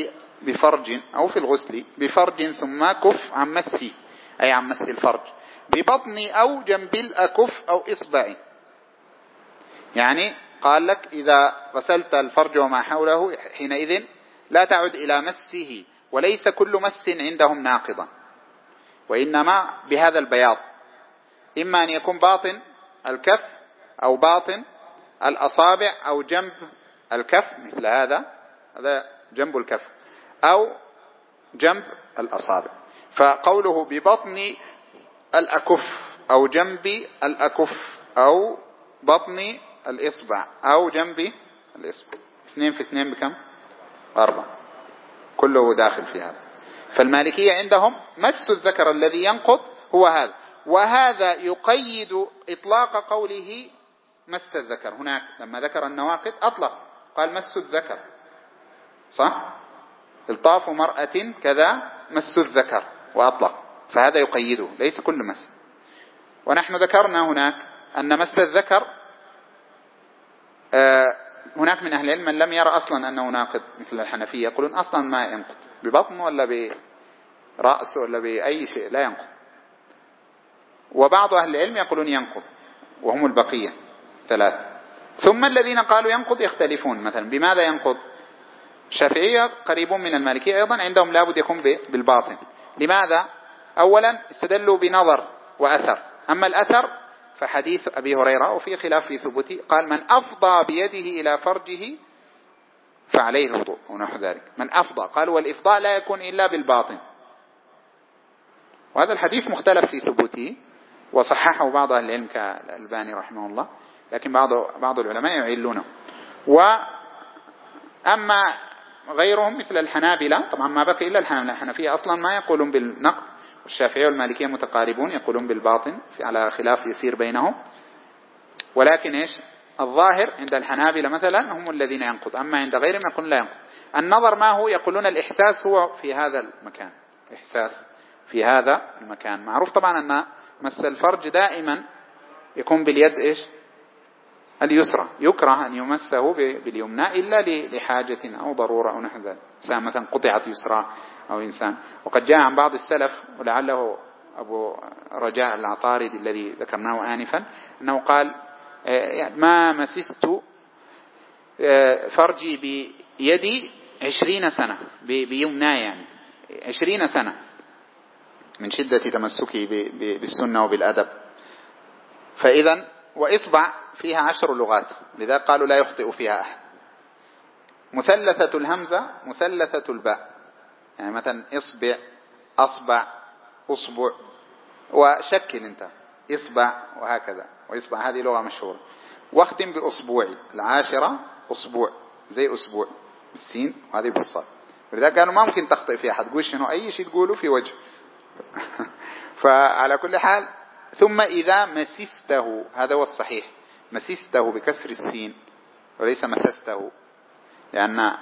بفرج أو في الغسل بفرج ثم كف عن مسه، أي عن مس الفرج، ببطن أو جنب الأكف أو إصبع. يعني قال لك إذا غسلت الفرج وما حوله حينئذ لا تعد إلى مسه، وليس كل مس عندهم ناقضا، وإنما بهذا البياض، إما أن يكون باطن الكف أو باطن الأصابع أو جنب الكف، مثل هذا جنب الكف أو جنب الأصابع. فقوله ببطن الأكف أو جنب الأكف أو بطن الإصبع أو جنب الإصبع، 2 في 2 بكم؟ 4، كله داخل في هذا. فالمالكية عندهم مس الذكر الذي ينقض هو هذا، وهذا يقيد إطلاق قوله مس الذكر. هناك لما ذكر النواقض أطلق، قال مس الذكر، صح؟ الطاف مرأة كذا مس الذكر وأطلق، فهذا يقيده، ليس كل مس. ونحن ذكرنا هناك أن مس الذكر هناك من أهل العلم من لم يرى أصلا أنه ناقض، مثل الحنفية يقولون أصلا ما ينقض، ببطن ولا برأس ولا بأي شيء لا ينقض. وبعض أهل العلم يقولون ينقض، وهم البقية 3. ثم الذين قالوا ينقض يختلفون، مثلا بماذا ينقض؟ الشافعية قريبون من المالكية أيضا، عندهم لابد يكون بالباطن. لماذا؟ أولا استدلوا بنظر وأثر، أما الأثر فحديث أبي هريرة وفي خلاف في ثبوته، قال من أفضى بيده إلى فرجه فعليه الوضوء أو نحو ذلك. من أفضى، قالوا والإفضاء لا يكون إلا بالباطن، وهذا الحديث مختلف في ثبوته، وصححه بعض أهل العلم كالألباني رحمه الله، لكن بعض العلماء يعلونه. وأما غيرهم مثل الحنابلة، طبعا ما بقي إلا الحنفية أصلا ما يقولون بالنقد، والشافعية والمالكية متقاربون يقولون بالباطن على خلاف يسير بينهم. ولكن إيش الظاهر عند الحنابلة مثلا هم الذين ينقض، أما عند غيرهم يقولون لا ينقض. النظر ما هو؟ يقولون الإحساس هو في هذا المكان، إحساس في هذا المكان. معروف طبعا أن مس الفرج دائما يكون باليد إيش اليسرى، يكره أن يمسه باليمنى إلا لحاجة أو ضرورة أو نحو ذلك، إنسان مثلا قطعت يسرى أو إنسان. وقد جاء عن بعض السلف، ولعله أبو رجاء العطاردي الذي ذكرناه آنفا، أنه قال يعني ما مسست فرجي بيدي 20 سنة بيمنى، يعني 20 سنة من شدة تمسكي بالسنة وبالأدب. فإذا وإصبع فيها 10 لغات، لذا قالوا لا يخطئ فيها أحد. مثلثة الهمزة مثلثة الباء، يعني مثلا إصبع، أصبع، أصبع، وشكل أنت إصبع وهكذا، وإصبع هذه لغة مشهورة. واختم بأصبوعي، 10 أصبوع زي أسبوع بالسين وهذه بالصاد، ولذا قالوا ما ممكن تخطئ فيها أحد، تقول شنو أي شيء تقوله في وجه. فعلى كل حال، ثم إذا مسسته، هذا هو الصحيح، مسسته بكسر السين وليس مسسته، لأن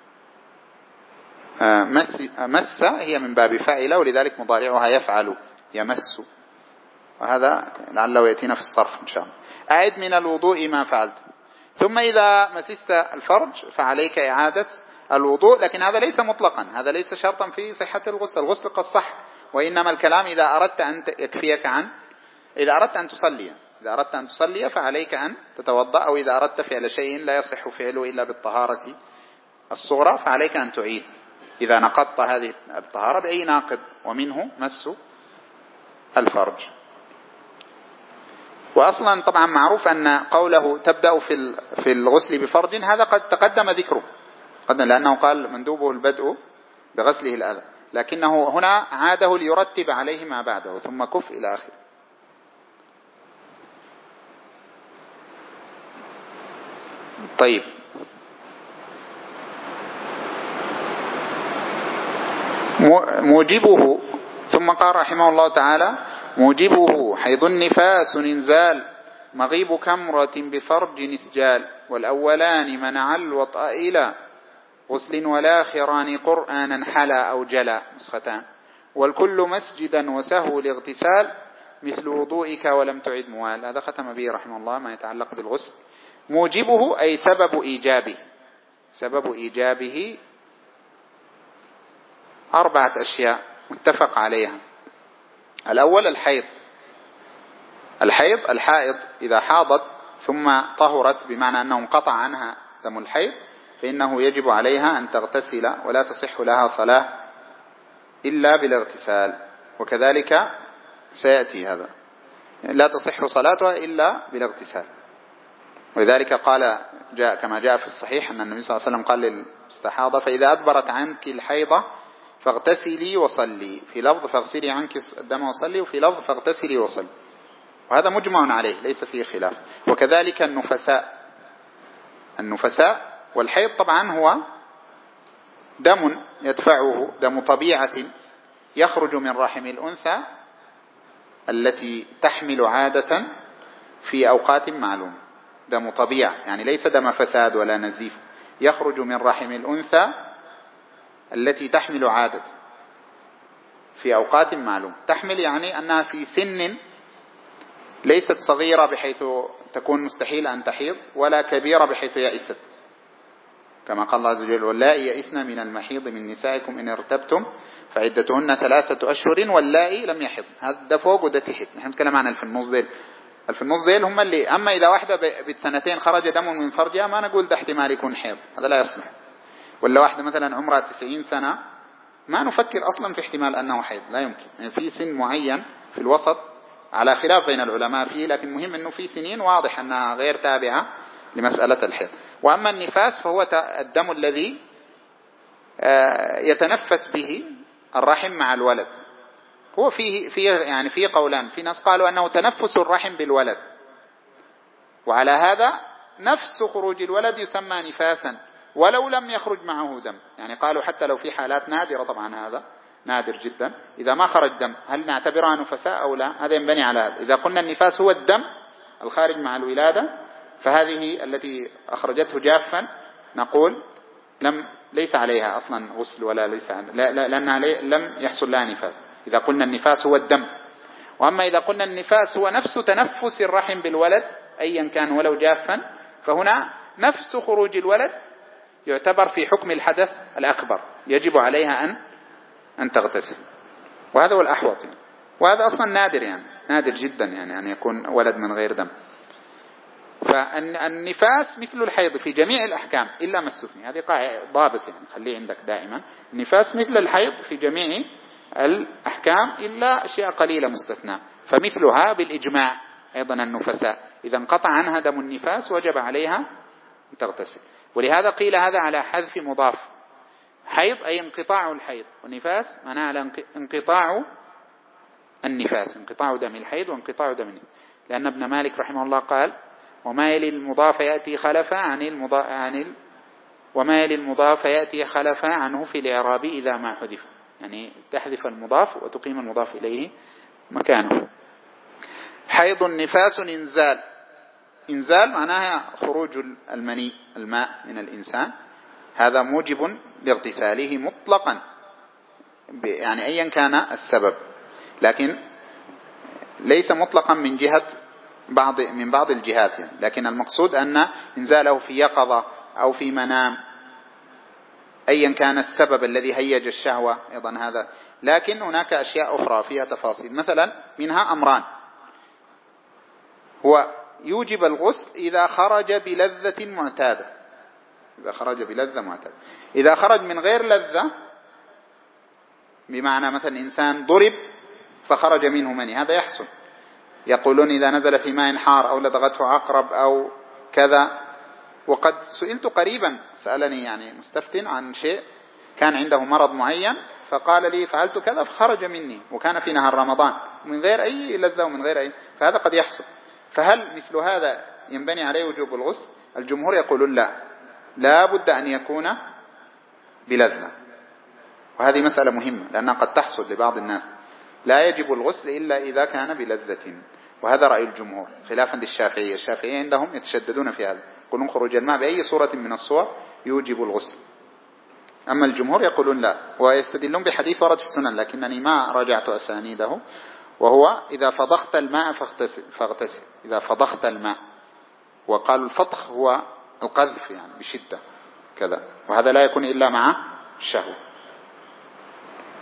مس هي من باب فعل، ولذلك مضارعها يفعل يمس، وهذا لعله يأتينا في الصرف إن شاء الله. أعد من الوضوء ما فعلت. ثم إذا مسست الفرج فعليك إعادة الوضوء، لكن هذا ليس مطلقا، هذا ليس شرطا في صحة الغسل، الغسل قد صح، وإنما الكلام إذا أردت أن يكفيك عن، إذا أردت أن تصلي، إذا أردت أن تصلي فعليك أن تتوضأ، أو إذا أردت فعل شيء لا يصح فعله إلا بالطهارة الصغرى فعليك أن تعيد إذا نقضت هذه الطهارة بأي ناقض، ومنه مس الفرج. وأصلا طبعا معروف أن قوله تبدأ في الغسل بفرج هذا قد تقدم ذكره، لأنه قال مندوبه البدء بغسله الأذى، لكنه هنا عاده ليرتب عليه ما بعده، ثم كف إلى آخره. طيب، موجبه، ثم قال رحمه الله تعالى موجبه حيض النفاس إنزال، مغيب كمرة بفرج إسجال، والأولان منع الوطأ إلى غسل والآخران قرآنا حلا أو جلا، نسختان، والكل مسجدا وسهو الاغتسال، مثل وضوئك ولم تعد موال. هذا ختم به رحمه الله ما يتعلق بالغسل. موجبه أي سبب إيجابه، سبب إيجابه 4 أشياء متفق عليها. الأول الحائض إذا حاضت ثم طهرت، بمعنى أنه انقطع عنها دم الحيض، فإنه يجب عليها أن تغتسل ولا تصح لها صلاة إلا بالاغتسال. وكذلك سيأتي هذا، لا تصح صلاتها إلا بالاغتسال. ولذلك قال كما جاء في الصحيح أن النبي صلى الله عليه وسلم قال للمستحاضة: فإذا أدبرت عنك الحيضة فاغتسلي وصلي، في لفظ فاغسلي عنك الدم وصلي، وفي لفظ فاغتسلي وصلي، وهذا مجمع عليه ليس فيه خلاف. وكذلك النفساء والحيض طبعا هو دم يدفعه، دم طبيعة يخرج من رحم الأنثى التي تحمل عادة في أوقات معلومة، دم طبيعة يعني ليس دم فساد ولا نزيف، يخرج من رحم الأنثى التي تحمل عادة في أوقات معلومة. تحمل يعني أنها في سن ليست صغيرة بحيث تكون مستحيل أن تحيض، ولا كبيرة بحيث يئست، كما قال الله عز وجل: واللائي يئسن من المحيض من نسائكم إن ارتبتم فعدتهن 3 أشهر واللائي لم يحض. هذا فوق وده تحت، نحن نتكلم عن في النص ديل هم اللي، أما إذا واحدة ب2 خرج دم من فرجها ما نقول ده احتمال يكون حيض، هذا لا يصلح. ولا واحدة مثلا عمرها 90 سنة ما نفكر أصلا في احتمال أنه حيض، لا يمكن. يعني في سن معين في الوسط على خلاف بين العلماء فيه، لكن مهم أنه في سنين واضح أنها غير تابعة لمسألة الحيض. وأما النفاس فهو الدم الذي يتنفس به الرحم مع الولد. هو فيه قولان، في ناس قالوا أنه تنفس الرحم بالولد، وعلى هذا نفس خروج الولد يسمى نفاسا ولو لم يخرج معه دم. يعني قالوا حتى لو في حالات نادرة، طبعا هذا نادر جدا، إذا ما خرج دم هل نعتبرها نفساء أو لا؟ هذا ينبني على هذا. إذا قلنا النفاس هو الدم الخارج مع الولادة، فهذه التي أخرجته جافا نقول ليس عليها أصلا غسل ولا لأنها لم يحصل لها نفاس، إذا قلنا النفاس هو الدم. وأما إذا قلنا النفاس هو نفس تنفس الرحم بالولد أيا كان ولو جافا، فهنا نفس خروج الولد يعتبر في حكم الحدث الأكبر، يجب عليها أن تغتسل، وهذا هو الأحوط يعني. وهذا أصلا نادر، يعني نادر جدا يعني أن يكون ولد من غير دم. فالنفاس مثل الحيض في جميع الأحكام إلا ما استثني، هذه قاعدة ضابط يعني خليه عندك دائما. النفاس مثل الحيض في جميع الأحكام إلا أشياء قليلة مستثنى. فمثلها بالإجماع أيضا النفساء إذا انقطع عنها دم النفاس وجب عليها أن تغتسل. ولهذا قيل هذا على حذف مضاف، حيض أي انقطاع الحيض، ونفاس معناه على انقطاع النفاس، انقطاع دم الحيض وانقطاع دم النفاس. لأن ابن مالك رحمه الله قال: وما يلي المضاف يأتي خلفا وما يلي المضاف يأتي خلفا عنه في الإعراب إذا ما حذف، يعني تحذف المضاف وتقيم المضاف إليه مكانه. حيض نفاس إنزال معناها خروج المني الماء من الإنسان، هذا موجب لاغتساله مطلقا يعني أيا كان السبب، لكن ليس مطلقا من جهة من بعض الجهات يعني. لكن المقصود أن إنزاله في يقظة أو في منام أيا كان السبب الذي هيج الشهوة أيضا هذا. لكن هناك أشياء أخرى فيها تفاصيل، مثلا منها أمران: هو يوجب الغسل إذا خرج بلذة معتادة، إذا خرج من غير لذة، بمعنى مثلا إنسان ضرب فخرج منه مني، هذا يحصل. يقولون إذا نزل في ماء حار أو لدغته عقرب أو كذا. وقد سئلت قريبا، سألني يعني مستفتن عن شيء كان عنده مرض معين فقال لي فعلت كذا فخرج مني، وكان في نهار رمضان من غير أي لذة ومن غير أي، فهذا قد يحصل. فهل مثل هذا ينبني عليه وجوب الغسل؟ الجمهور يقولون لا بد أن يكون بلذة، وهذه مسألة مهمة لأنها قد تحصل لبعض الناس. لا يجب الغسل إلا إذا كان بلذة، وهذا رأي الجمهور خلافا للشافعية. الشافعية عندهم يتشددون في هذا، يقولون خروج الماء بأي صورة من الصور يوجب الغسل. أما الجمهور يقولون لا، ويستدلون بحديث ورد في السنن لكنني ما راجعت أسانيده، وهو إذا فضخت الماء فاغتسل، إذا فضخت الماء. وقالوا الفضخ هو القذف يعني بشدة كذا، وهذا لا يكون إلا مع الشهوة.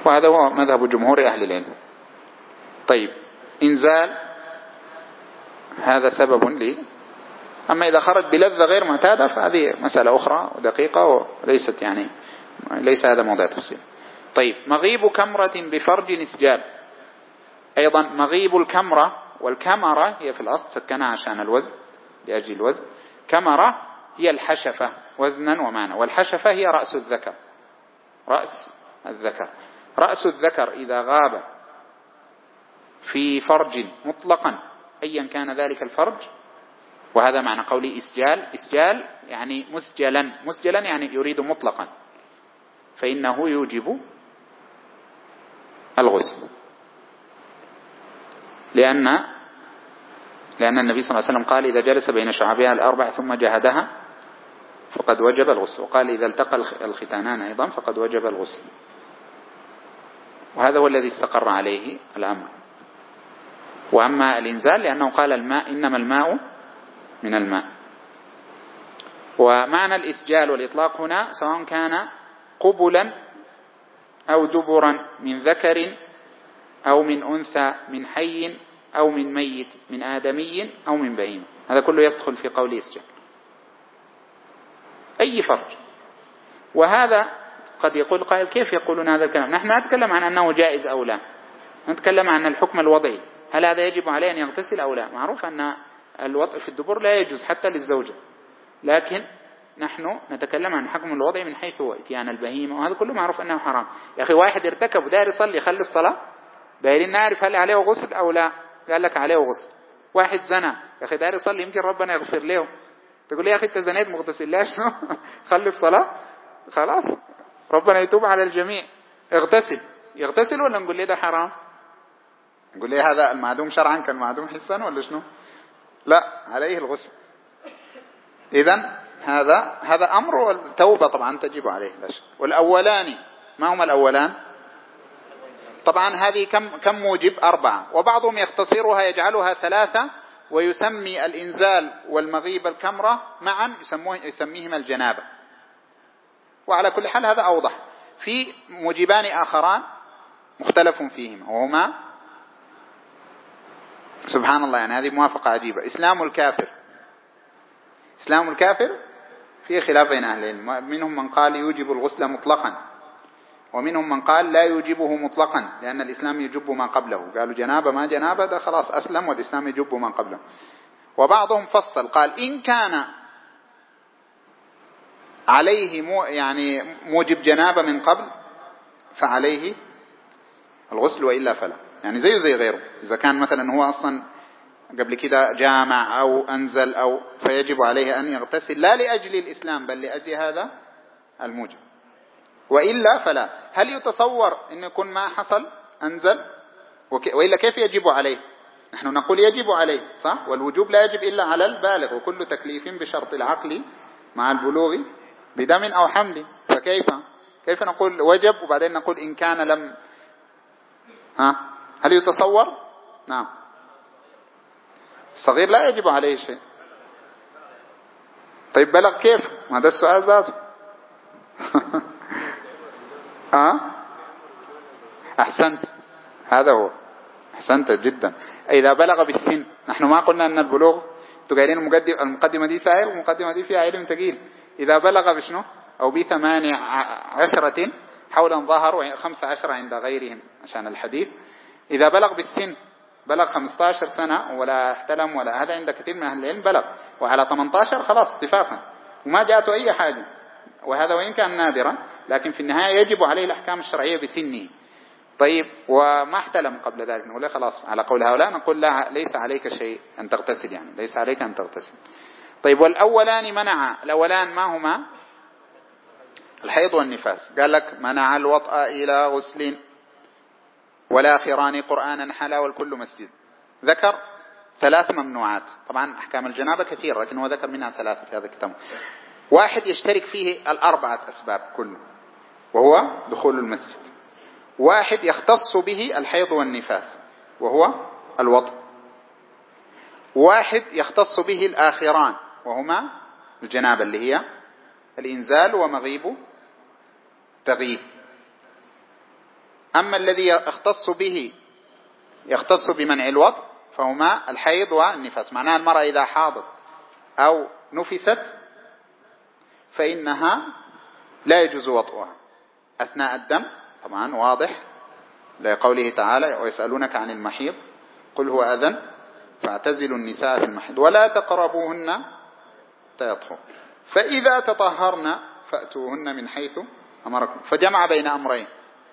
وهذا هو مذهب جمهور أهل العلم. طيب إنزال هذا سبب لي. أما إذا خرج بلذة غير معتادة فهذه مسألة أخرى ودقيقة وليست يعني ليس هذا موضع تفصيل. طيب مغيب كمرة بفرج إسجال، أيضا مغيب الكمرة، والكمرة هي في الأصل سكنها عشان الوزن لأجل الوزن، كمرة هي الحشفة وزنا ومعنى، والحشفة هي رأس الذكر، رأس الذكر. رأس الذكر إذا غاب في فرج مطلقا أيا كان ذلك الفرج، وهذا معنى قولي إسجال. إسجال يعني مسجلا، مسجلا يعني يريد مطلقا، فإنه يوجب الغسل، لأن النبي صلى الله عليه وسلم قال إذا جلس بين شعبها الأربع ثم جهدها فقد وجب الغسل، وقال إذا التقى الختانان أيضا فقد وجب الغسل، وهذا هو الذي استقر عليه الأمر. وأما الإنزال لأنه قال الماء إنما الماء من الماء. ومعنى الإسجال والإطلاق هنا سواء كان قبلا أو دبرا من ذكر أو من أنثى، من حي أو من ميت، من آدمي أو من بهيم، هذا كله يدخل في قول إسجال، أي فرج. وهذا قد يقول قائل كيف يقولون هذا الكلام؟ نحن لا نتكلم عن أنه جائز أو لا، نتكلم عن الحكم الوضعي، هل هذا يجب عليه أن يغتسل أو لا؟ معروف أن الوضع في الدبر لا يجوز حتى للزوجة، لكن نحن نتكلم عن الحكم الوضعي من حيث هو اتيان البهيمة، وهذا كله معروف أنه حرام. يا أخي واحد ارتكب وداير يصلي خلي الصلاة، دايرين نعرف هل عليه غسل أو لا، قال لك عليه غسل. واحد زنى يا أخي داير يصلي يمكن ربنا يغفر له، تقول لي يا أخي أنت زنيت مغتسل ليش؟ خلي الصلاة، خلاص ربنا يتوب على الجميع، اغتسل. يغتسل ولا نقول لي ده حرام؟ نقول لي هذا المعدوم شرعا كان معدوم حسا ولا شنو؟ لا، عليه الغسل. إذن هذا أمر، والتوبة طبعا تجب عليه لا شك. والأولان ما هما الأولان؟ طبعا هذه كم موجب؟ 4، وبعضهم يختصرها يجعلها 3 ويسمي الإنزال والمغيب الكمرة معا يسميهما الجنابة. وعلى كل حال هذا أوضح. في موجبان آخران مختلف فيهما، وهما سبحان الله يعني هذه موافقة عجيبة، إسلام الكافر. إسلام الكافر فيه خلاف بين أهل العلم، منهم من قال يوجب الغسل مطلقا، ومنهم من قال لا يوجبه مطلقا لأن الإسلام يجب ما قبله، قالوا جنابة ما جنابة ده خلاص أسلم والإسلام يجب ما قبله. وبعضهم فصل قال إن كان عليه يعني موجب جنابة من قبل فعليه الغسل وإلا فلا، يعني زي غيره. إذا كان مثلا هو أصلا قبل كده جامع أو أنزل أو فيجب عليه أن يغتسل لا لأجل الإسلام بل لأجل هذا الموجب، وإلا فلا. هل يتصور أن يكون ما حصل أنزل وإلا كيف يجب عليه؟ نحن نقول يجب عليه صح، والوجوب لا يجب إلا على البالغ، وكل تكليف بشرط العقل مع البلوغ بدم أو حمل، فكيف نقول وجب وبعدين نقول إن كان لم هل يتصور؟ نعم، الصغير لا يجب عليه شيء. طيب بلغ كيف؟ هذا السؤال ذاته. أحسنت، هذا هو، أحسنت جدا. إذا بلغ بالسن، نحن ما قلنا أن البلوغ تقالين المقدمة دي سائل والمقدمة دي فيها علم ثقيل. إذا بلغ بشنو؟ أو ب18 حولا ظهر و15 عند غيرهم عشان الحديث. إذا بلغ بالسن بلغ 15 سنة ولا احتلم ولا هذا عند كثير من أهل العلم بلغ، وعلى 18 خلاص اتفاقا وما جاءته أي حاجة، وهذا وإن كان نادرا لكن في النهاية يجب عليه الأحكام الشرعية بسنه. طيب وما احتلم قبل ذلك نقول خلاص على قول هؤلاء نقول لا، ليس عليك شيء أن تغتسل، يعني ليس عليك أن تغتسل. طيب والأولان منع، الأولان ما هما؟ الحيض والنفاس. قال لك منع الوطأ إلى غسل والآخران قرآنا حلا والكل مسجد. ذكر 3 ممنوعات، طبعا أحكام الجنابة كثير لكن هو ذكر منها 3 في هذا الكتاب. 1 يشترك فيه 4 أسباب كله وهو دخول المسجد. 1 يختص به الحيض والنفاس وهو الوطء. 1 يختص به الآخران وهما الجنابة اللي هي الإنزال ومغيب تغييب. أما الذي يختص بمنع الوطء فهما الحيض والنفاس. معناها المرأة إذا حاضت أو نفست فإنها لا يجوز وطئها أثناء الدم، طبعا واضح لقوله تعالى ويسألونك عن المحيض قل هو أذن فاعتزلوا النساء في المحيض ولا تقربوهن يطهر فإذا تطهرن فأتوهن من حيث أمركم. فجمع بين أمرين،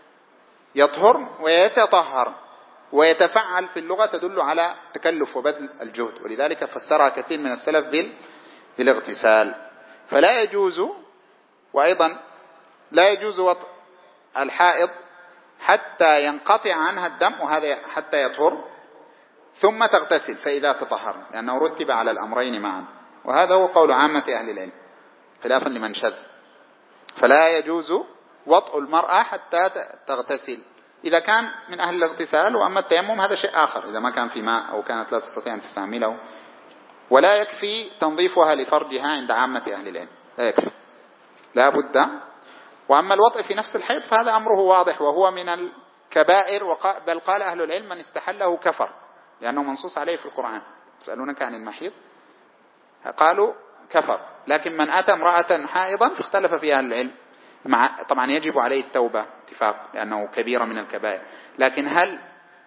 يطهر ويتطهر، ويتفعل في اللغة تدل على تكلف وبذل الجهد، ولذلك فسرها كثير من السلف بالاغتسال. فلا يجوز، وأيضا لا يجوز وطء الحائض حتى ينقطع عنها الدم، وهذا حتى يطهر، ثم تغتسل فإذا تطهر، لأنه رتب على الأمرين معا، وهذا هو قول عامة أهل العلم خلافا لمن شذ. فلا يجوز وطء المرأة حتى تغتسل إذا كان من أهل الاغتسال، وأما التيمم هذا شيء آخر إذا ما كان في ماء أو كانت لا تستطيع أن تستعمله. ولا يكفي تنظيفها لفرجها عند عامة أهل العلم، لا يكفي، لا بد. وأما الوطء في نفس الحيض فهذا أمره واضح وهو من الكبائر، بل قال أهل العلم من استحله كفر، لأنه منصوص عليه في القرآن يسألونك عن المحيض قالوا كفر. لكن من أتى امرأة حائضا فاختلف فيها أهل العلم، طبعا يجب عليه التوبة اتفاق لأنه كبيرة من الكبائر، لكن هل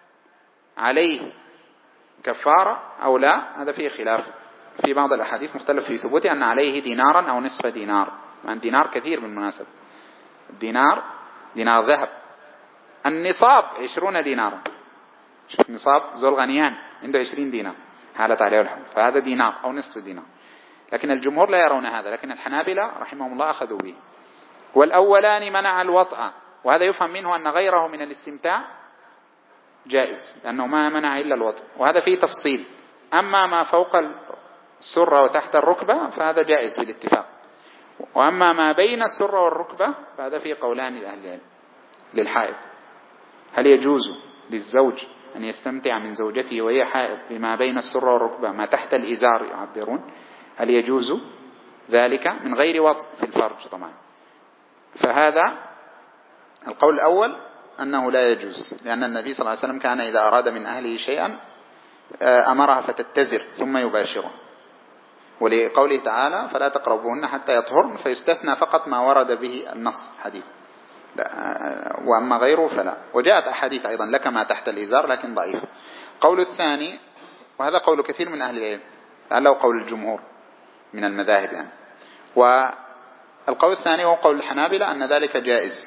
عليه كفارة أو لا هذا فيه خلاف. في بعض الأحاديث مختلف في ثبوته أن عليه دينارا أو نصف دينار، مع الدينار كثير بالمناسبة، الدينار دينار ذهب، النصاب 20 دينارا، شوف نصاب زول غنيان عنده 20 دينار حالت عليه الحمد، فهذا دينار أو نصف دينار. لكن الجمهور لا يرون هذا، لكن الحنابلة رحمهم الله أخذوا به. والأولان منع الوطأ، وهذا يفهم منه أن غيره من الاستمتاع جائز، لأنه ما منع إلا الوطأ، وهذا فيه تفصيل. أما ما فوق السرة وتحت الركبة فهذا جائز بالاتفاق، وأما ما بين السرة والركبة فهذا فيه قولان لأهل العلم للحائض. هل يجوز للزوج أن يستمتع من زوجته وهي حائض بما بين السرة والركبة، ما تحت الإزار يعبرون، هل يجوز ذلك من غير وطء في الفرج طبعا؟ فهذا القول الأول أنه لا يجوز، لأن النبي صلى الله عليه وسلم كان إذا أراد من أهله شيئا أمرها فتتزر ثم يباشره، ولقوله تعالى فلا تقربوهن حتى يطهرن، فيستثنى فقط ما ورد به النص حديث، وأما غيره فلا. وجاءت أحاديث أيضا لك ما تحت الإزار لكن ضعيف. قول الثاني، وهذا قول كثير من أهل العلم لعله قول الجمهور من المذاهب يعني، والقول الثاني هو قول الحنابلة أن ذلك جائز،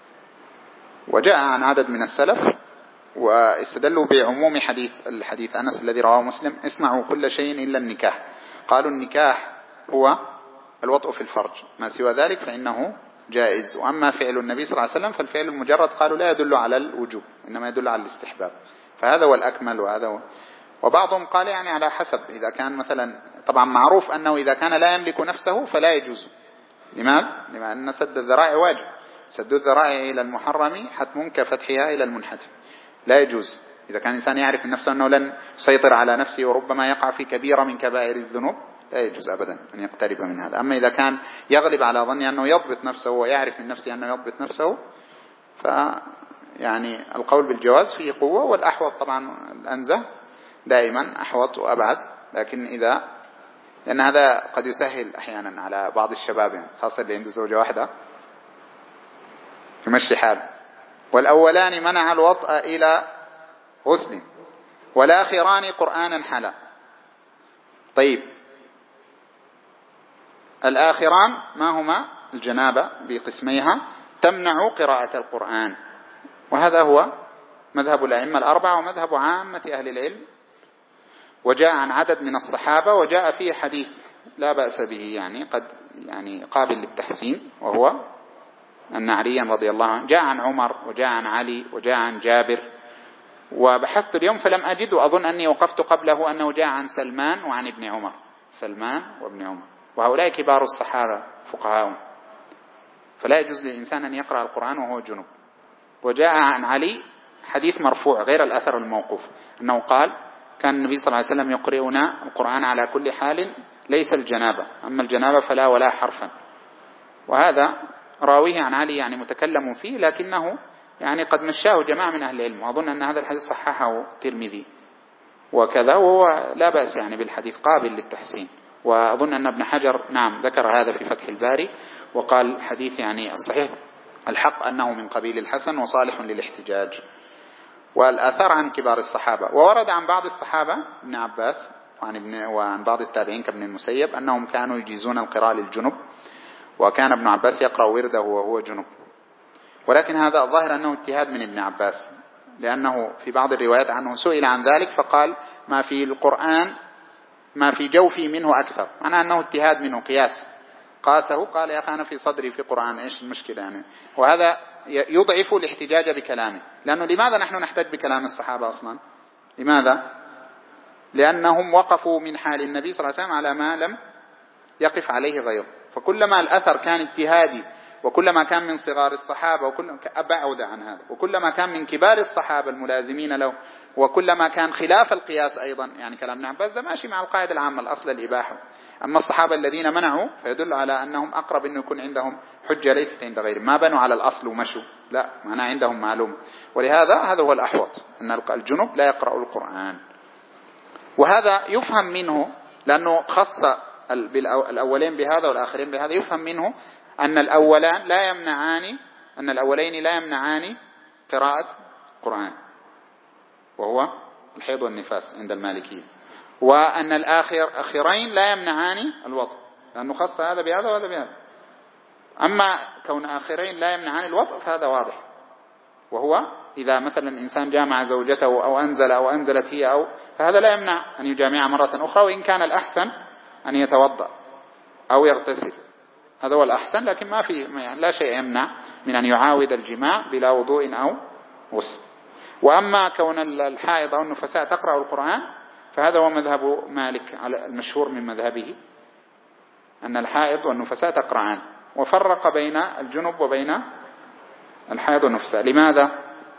وجاء عن عدد من السلف واستدلوا بعموم الحديث أنس الذي رواه مسلم اصنعوا كل شيء إلا النكاح، قالوا النكاح هو الوطء في الفرج، ما سوى ذلك فإنه جائز. وأما فعل النبي صلى الله عليه وسلم فالفعل المجرد قالوا لا يدل على الوجوب، إنما يدل على الاستحباب، فهذا هو الأكمل وهذا هو. وبعضهم قال يعني على حسب، إذا كان مثلا طبعا معروف أنه إذا كان لا يملك نفسه فلا يجوز. لماذا؟ لأن سد الذرائع واجب، سد الذرائع إلى المحرم حتم كفتحها إلى المنحتم، لا يجوز. إذا كان الإنسان يعرف من نفسه أنه لن يسيطر على نفسه وربما يقع في كبيرة من كبائر الذنوب لا يجوز أبدا أن يقترب من هذا. أما إذا كان يغلب على ظنه أنه يضبط نفسه ويعرف من نفسه أنه يضبط نفسه يعني القول بالجواز فيه قوة، والأحوط طبعا الأنزه دائما أحوط وأبعد، لكن لأن هذا قد يسهل أحيانا على بعض الشباب يعني، خاصة اللي عنده زوجة واحدة يمشي حاله. والأولان منع الوطأ إلى غسل، والآخران قرآنا حلا. طيب الآخران ما هما؟ الجنابة بقسميها تمنع قراءة القرآن، وهذا هو مذهب الأئمة الأربعة ومذهب عامة أهل العلم، وجاء عن عدد من الصحابة، وجاء فيه حديث لا بأس به يعني قد يعني قابل للتحسين، وهو أن عليا رضي الله عنه جاء عن عمر وجاء عن علي وجاء عن جابر، وبحثت اليوم فلم أجد، وأظن أني وقفت قبله أنه جاء عن سلمان وعن ابن عمر، سلمان وابن عمر، وهؤلاء كبار الصحابة فقهاء، فلا يجوز للإنسان أن يقرأ القرآن وهو جنب. وجاء عن علي حديث مرفوع غير الأثر الموقوف أنه قال كان النبي صلى الله عليه وسلم يقرئنا القرآن على كل حال ليس الجنابة، أما الجنابة فلا ولا حرفا. وهذا راويه عن علي يعني متكلم فيه، لكنه يعني قد مشاه جماعة من أهل العلم، وأظن أن هذا الحديث صححه الترمذي وكذا، وهو لا بأس يعني بالحديث، قابل للتحسين. وأظن أن ابن حجر نعم ذكر هذا في فتح الباري، وقال حديث يعني الصحيح الحق أنه من قبيل الحسن وصالح للاحتجاج. والآثار عن كبار الصحابة، وورد عن بعض الصحابة ابن عباس وعن بعض التابعين كابن المسيب أنهم كانوا يجيزون القراءة للجنب، وكان ابن عباس يقرأ ورده وهو جنب. ولكن هذا الظاهر أنه اجتهاد من ابن عباس، لأنه في بعض الروايات عنه سئل عن ذلك فقال ما في القرآن ما في جوفي منه أكثر، معناه أنه اجتهاد منه قياس، قاسه قال يا أخي أنا في صدري في قرآن، إيش المشكلة يعني؟ وهذا يضعف الاحتجاج بكلامه، لأنه لماذا نحن نحتج بكلام الصحابة أصلا؟ لماذا؟ لأنهم وقفوا من حال النبي صلى الله عليه وسلم على ما لم يقف عليه غيره، فكلما الأثر كان اجتهادي وكلما كان من صغار الصحابة أبعد عن هذا، وكلما كان من كبار الصحابة الملازمين له، وكلما كان خلاف القياس أيضا، يعني كلام ابن عباس ده ماشي مع القاعدة العامة الأصل الإباحة. أما الصحابة الذين منعوا فيدل على أنهم أقرب أنه يكون عندهم حجة ليست عند غيرهم، ما بنوا على الأصل ومشوا، لا معناه عندهم معلومة. ولهذا هذا هو الأحوط، أن الجنوب لا يقرأ القرآن. وهذا يفهم منه، لأنه خص الأولين بهذا والآخرين بهذا، يفهم منه أن الأولين لا يمنعان قراءة القرآن، وهو الحيض والنفاس عند المالكية، وأن الآخرين لا يمنعان الوطء، لأنه خص هذا بهذا وهذا بهذا. أما كون آخرين لا يمنعان الوطء فهذا واضح، وهو إذا مثلا إنسان جامع زوجته أو أنزلت هي فهذا لا يمنع أن يجامع مرة أخرى، وإن كان الأحسن أن يتوضأ أو يغتسل، هذا هو الأحسن، لكن ما في يعني لا شيء يمنع من أن يعاود الجماع بلا وضوء أو غسل. وأما كون الحائض أو النفساء تقرأ القرآن فهذا هو مذهب مالك على المشهور من مذهبه، أن الحائض والنفساء تقرأان، وفرق بين الجنب وبين الحائض والنفساء. لماذا؟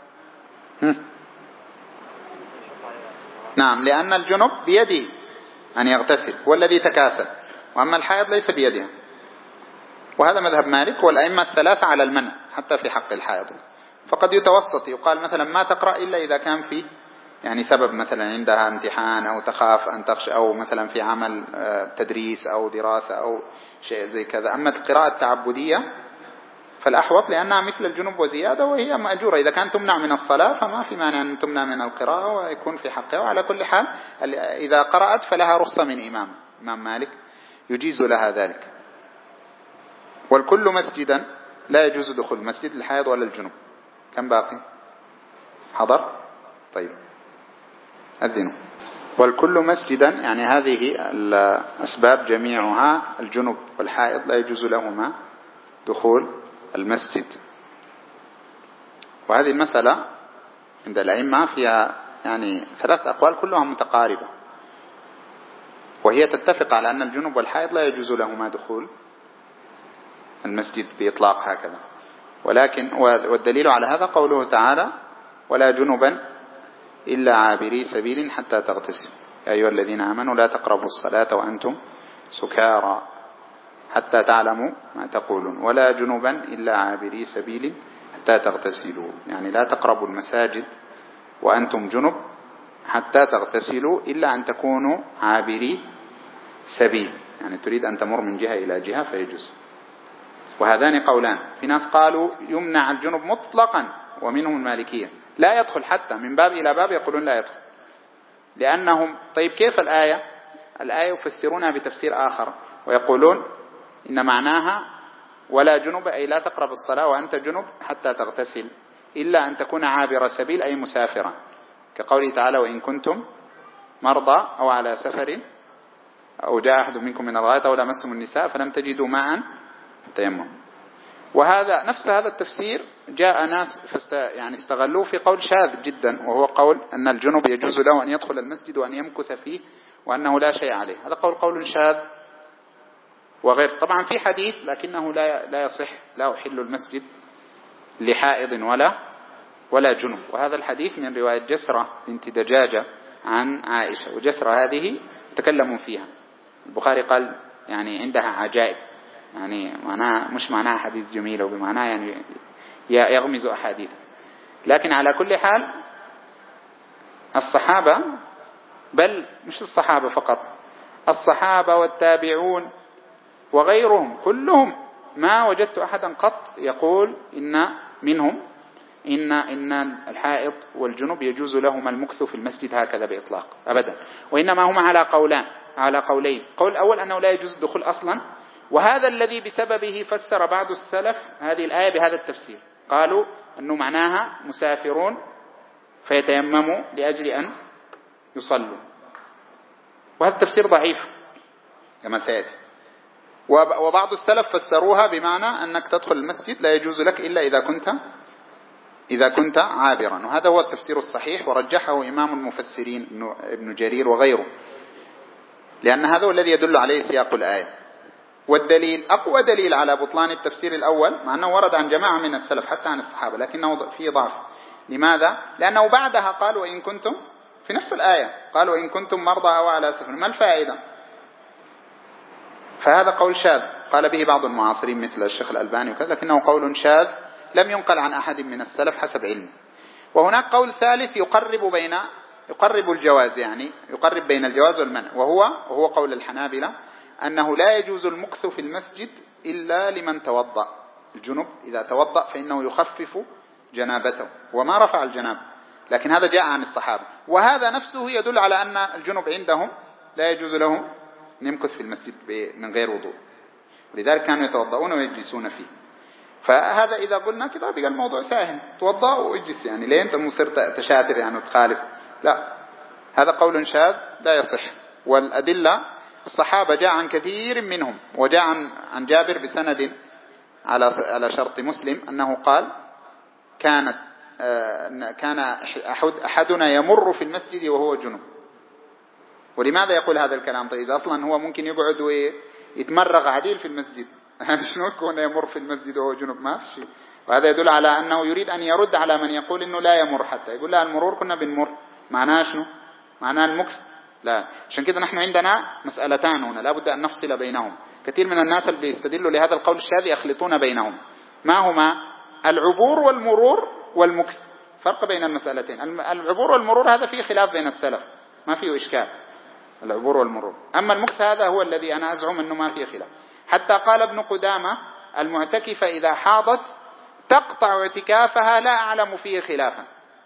نعم، لأن الجنب بيده أن يغتسل، هو الذي تكاسل، وأما الحائض ليس بيدها. وهذا مذهب مالك والأئمة الثلاثة على المنع حتى في حق الحائض. فقد يتوسط، يقال مثلا ما تقرأ إلا إذا كان في يعني سبب، مثلا عندها امتحان أو تخاف أن تخشى، أو مثلا في عمل تدريس أو دراسة أو شيء زي كذا. أما القراءة التعبدية فالأحوط لأنها مثل الجنوب وزيادة، وهي مأجورة، إذا كانت تمنع من الصلاة فما في مانع أن تمنع من القراءة ويكون في حقها. وعلى كل حال إذا قرأت فلها رخصة من إمام مالك يجيز لها ذلك. والكل مسجدا لا يجوز دخول مسجد الحائض ولا الجنوب. كم باقي؟ حضر؟ طيب أذنوا. والكل مسجدا يعني هذه الأسباب جميعها، الجنوب والحائض لا يجوز لهما دخول المسجد. وهذه المسألة عند الأئمة فيها يعني 3 أقوال كلها متقاربة، وهي تتفق على أن الجنوب والحائض لا يجوز لهما دخول المسجد بإطلاق هكذا. ولكن والدليل على هذا قوله تعالى ولا جنبا إلا عابري سبيل حتى تغتسلوا يا أيها الذين آمنوا لا تقربوا الصلاة وأنتم سكارى حتى تعلموا ما تقولون ولا جنبا إلا عابري سبيل حتى تغتسلوا، يعني لا تقربوا المساجد وأنتم جنب حتى تغتسلوا إلا أن تكونوا عابري سبيل، يعني تريد أن تمر من جهة إلى جهة فيجوز. وهذان قولان، في ناس قالوا يمنع الجنب مطلقا ومنهم المالكية لا يدخل، حتى من باب إلى باب يقولون لا يدخل، لأنهم طيب كيف الآية يفسرونها بتفسير آخر ويقولون إن معناها ولا جنب أي لا تقرب الصلاة وأنت جنب حتى تغتسل إلا أن تكون عابر سبيل أي مسافرا، كقوله تعالى وإن كنتم مرضى أو على سفر أو جاء أحد منكم من الغائط أو لمستم النساء فلم تجدوا ماء فتيمموا. وهذا نفس هذا التفسير جاء ناس يعني استغلوه في قول شاذ جدا، وهو قول أن الجنب يجوز له أن يدخل المسجد وأن يمكث فيه وأنه لا شيء عليه. هذا قول شاذ وغير، طبعا في حديث لكنه لا يصح لا أحل المسجد لحائض ولا جنب. وهذا الحديث من رواية جسرة بنت دجاجة عن عائشة، وجسرة هذه تكلموا فيها. البخاري قال يعني عندها عجائب، يعني معناها مش معناها حديث جميل، وبمعناها يعني يغمز أحاديث. لكن على كل حال الصحابة، بل مش الصحابة فقط، الصحابة والتابعون وغيرهم كلهم ما وجدت أحدا قط يقول إن منهم إن الحائض والجنوب يجوز لهما المكث في المسجد هكذا بإطلاق أبدا، وإنما هم على قولين. قول الأول أنه لا يجوز الدخول أصلا، وهذا الذي بسببه فسر بعض السلف هذه الآية بهذا التفسير، قالوا أنه معناها مسافرون فيتيمموا لأجل أن يصلوا، وهذا التفسير ضعيف كما سيأتي. وبعض السلف فسروها بمعنى أنك تدخل المسجد لا يجوز لك إلا إذا كنت عابرا، وهذا هو التفسير الصحيح، ورجحه إمام المفسرين ابن جرير وغيره، لأن هذا هو الذي يدل عليه سياق الآية. والدليل أقوى دليل على بطلان التفسير الأول، مع أنه ورد عن جماعة من السلف حتى عن الصحابة، لكنه فيه ضعف. لماذا؟ لأنه بعدها قالوا إن كنتم، في نفس الآية قالوا إن كنتم مرضى أو على سفر، ما الفائدة؟ فهذا قول شاذ قال به بعض المعاصرين مثل الشيخ الألباني وكذا، لكنه قول شاذ لم ينقل عن أحد من السلف حسب علمي. وهناك قول ثالث يقرب الجواز، يعني يقرب بين الجواز والمنع، وهو قول الحنابلة أنه لا يجوز المكث في المسجد إلا لمن توضأ. الجنب إذا توضأ فإنه يخفف جنابته وما رفع الجنابة، لكن هذا جاء عن الصحابة، وهذا نفسه يدل على أن الجنب عندهم لا يجوز لهم أن يمكث في المسجد من غير وضوء، ولذلك كانوا يتوضؤون ويجلسون فيه. فهذا إذا قلنا كذا بقى الموضوع سهل، توضأ واجلس، يعني ليه أنت مصير تشاتر يعني وتخالف؟ لا، هذا قول شاذ لا يصح. والأدلة الصحابة جاء عن كثير منهم، وجاء عن جابر بسند على شرط مسلم أنه قال كان أحدنا يمر في المسجد وهو جنب. ولماذا يقول هذا الكلام؟ طيب إذا أصلا هو ممكن يقعد ويتمرغ عديل في المسجد، شنو يكون يمر في المسجد وهو جنب؟ ما في شيء. وهذا يدل على أنه يريد أن يرد على من يقول إنه لا يمر، حتى يقول لا المرور كنا بنمر، معناه شنو؟ معناه المكث؟ لا. عشان كده نحن عندنا مسألتان هنا لا بد أن نفصل بينهم. كثير من الناس اللي بيستدلوا لهذا القول الشاذ يخلطون بينهم. ما هما؟ العبور والمرور والمكث، فرق بين المسألتين. العبور والمرور هذا فيه خلاف بين السلف، ما فيه إشكال، العبور والمرور. أما المكث هذا هو الذي أنا أزعم أنه ما فيه خلاف. حتى قال ابن قدامة المعتكفة إذا حاضت تقطع اعتكافها لا أعلم فيه خلافا.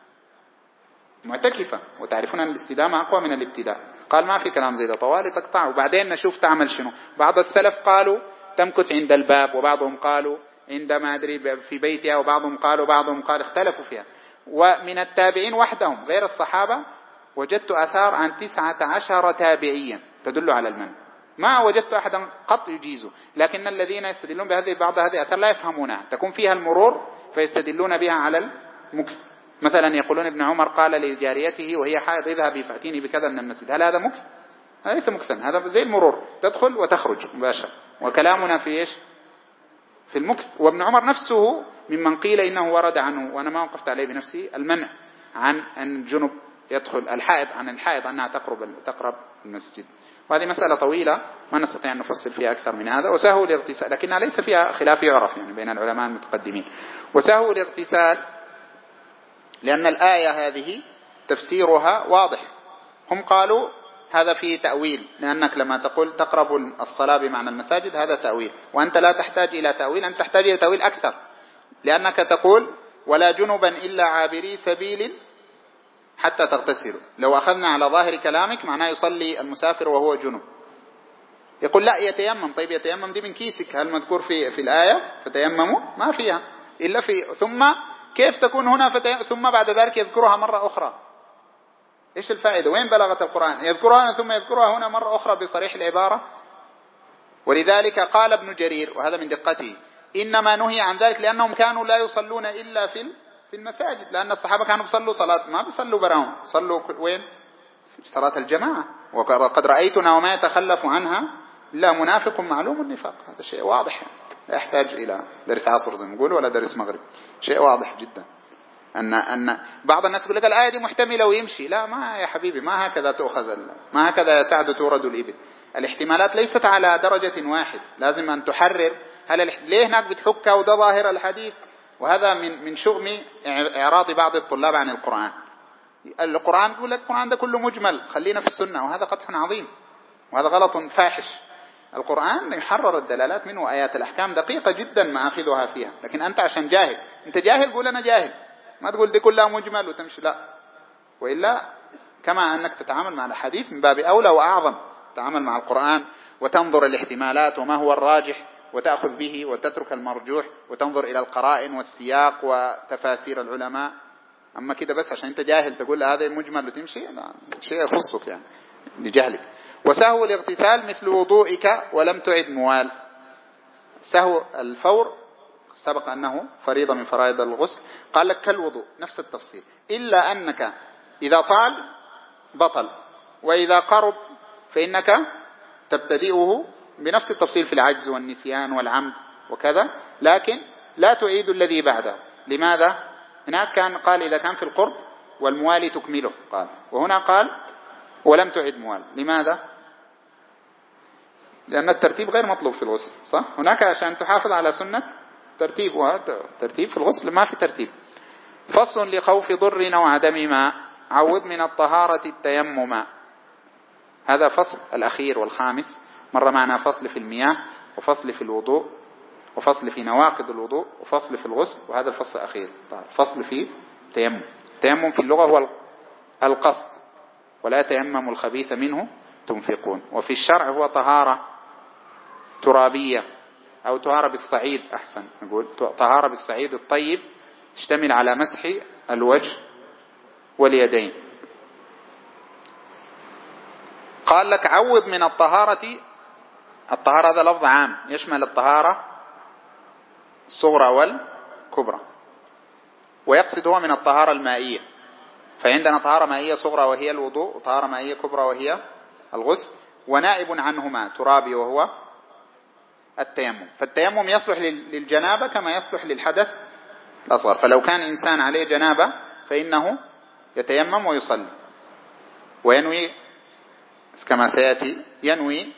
معتكفة، وتعرفون أن الاستدامة أقوى من الابتداء، قال ما في كلام زي ده، طوالي تقطع وبعدين نشوف تعمل شنو. بعض السلف قالوا تمكث عند الباب، وبعضهم قالوا عند ما أدري في بيتها، وبعضهم قال اختلفوا فيها. ومن التابعين وحدهم غير الصحابة وجدت أثار عن 19 تابعيا تدل على المنع، ما وجدت أحدا قط يجيزه. لكن الذين يستدلون بهذه بعض هذه الأثار لا يفهمونها، تكون فيها المرور فيستدلون بها على المكث. مثلا يقولون ابن عمر قال لجاريته وهي حائض اذهبي فأتيني بكذا من المسجد، هل هذا مكث؟ هذا ليس مكثا، هذا زي المرور، تدخل وتخرج مباشرة. وكلامنا في إيش؟ في المكث. وابن عمر نفسه ممن قيل إنه ورد عنه، وأنا ما وقفت عليه بنفسي، المنع عن أن الجنب يدخل الحائض أنها تقرب المسجد. وهذه مسألة طويلة ما نستطيع أن نفصل فيها أكثر من هذا. وسهو الاغتسال، لكنها ليس فيها خلاف يعرف يعني بين العلماء المتقدمين. وسهو الاغتسال لأن الآية هذه تفسيرها واضح. هم قالوا هذا فيه تأويل، لأنك لما تقول تقرب الصلاة بمعنى المساجد هذا تأويل، وأنت لا تحتاج إلى تأويل، أنت تحتاج إلى تأويل أكثر، لأنك تقول ولا جنبا إلا عابري سبيل حتى تغتسلوا. لو أخذنا على ظاهر كلامك معناه يصلي المسافر وهو جنب. يقول لا يتيمم. طيب يتيمم دي من كيسك، هل مذكور في الآية فتيمموا؟ ما فيها إلا ثم كيف تكون هنا ثم بعد ذلك يذكرها مرة أخرى؟ إيش الفائدة؟ وين بلغت القرآن؟ يذكرها هنا ثم يذكرها هنا مرة أخرى بصريح العبارة. ولذلك قال ابن جرير، وهذا من دقته، إنما نهي عن ذلك لأنهم كانوا لا يصلون إلا في المساجد، لأن الصحابة كانوا بيصلوا صلاة ما بيصلوا براهم، صلوا وين؟ في صلاة الجماعة. وقد رأيتنا وما يتخلف عنها إلا منافق معلوم النفاق. هذا شيء واضح، لا يحتاج إلى درس عصر زي ما نقول ولا درس مغرب، شيء واضح جدا. أن بعض الناس يقول لك الآية دي محتملة ويمشي. لا، ما يا حبيبي، ما هكذا تؤخذ، ما هكذا يا سعد تورد الإبل. الاحتمالات ليست على درجة واحد، لازم أن تحرر ليه هناك بتحكها وده ظاهر الحديث وهذا من شؤم إعراض بعض الطلاب عن القرآن. القرآن يقول لك القرآن ده كله مجمل، خلينا في السنة، وهذا قدح عظيم وهذا غلط فاحش. القرآن يحرر الدلالات منه، آيات الأحكام دقيقة جدا مآخذها فيها، لكن أنت عشان جاهل، أنت جاهل قول أنا جاهل، ما تقول دي كلها مجمل وتمشي، لا. وإلا كما أنك تتعامل مع الحديث من باب أولى وأعظم تتعامل مع القرآن، وتنظر الاحتمالات وما هو الراجح وتأخذ به، وتترك المرجوح، وتنظر إلى القرائن والسياق وتفاسير العلماء. أما كده بس عشان أنت جاهل تقول هذا مجمل وتمشي، لا، شيء يخصك يعني لجهلك. وسهو الاغتسال مثل وضوئك ولم تعد موال. سهو الفور سبق أنه فريضة من فرائض الغسل، قال لك كالوضوء نفس التفصيل، إلا أنك إذا طال بطل، وإذا قرب فإنك تبتدئه بنفس التفصيل في العجز والنسيان والعمد وكذا، لكن لا تعيد الذي بعده. لماذا؟ هناك كان قال إذا كان في القرب والموالي تكمله قال، وهنا قال ولم تعد موال. لماذا؟ لأن الترتيب غير مطلوب في الغسل، صح؟ هناك عشان تحافظ على سنة ترتيب، وترتيب في الغسل ما في ترتيب. فصل لخوف ضر أو عدم ماء، عوض من الطهارة التيمم. هذا فصل الأخير والخامس. مر معنا فصل في المياه، وفصل في الوضوء، وفصل في نواقض الوضوء، وفصل في الغسل، وهذا الفصل الأخير فصل في التيمم. التيمم في اللغة هو القصد، ولا تيمموا الخبيث منه تنفقون. وفي الشرع هو طهارة ترابية، أو طهارة بالصعيد أحسن نقول، طهارة بالصعيد الطيب، تشتمل على مسح الوجه واليدين. قال لك عوض من الطهارة. الطهارة هذا لفظ عام يشمل الطهارة الصغرى والكبرى، ويقصد هو من الطهارة المائية. فعندنا طهارة مائية صغرى وهي الوضوء، وطهارة مائية كبرى وهي الغسل، ونائب عنهما ترابي وهو التيمم. فالتيمم يصلح للجنابة كما يصلح للحدث الأصغر. فلو كان إنسان عليه جنابة فإنه يتيمم ويصلي، وينوي كما سيأتي، ينوي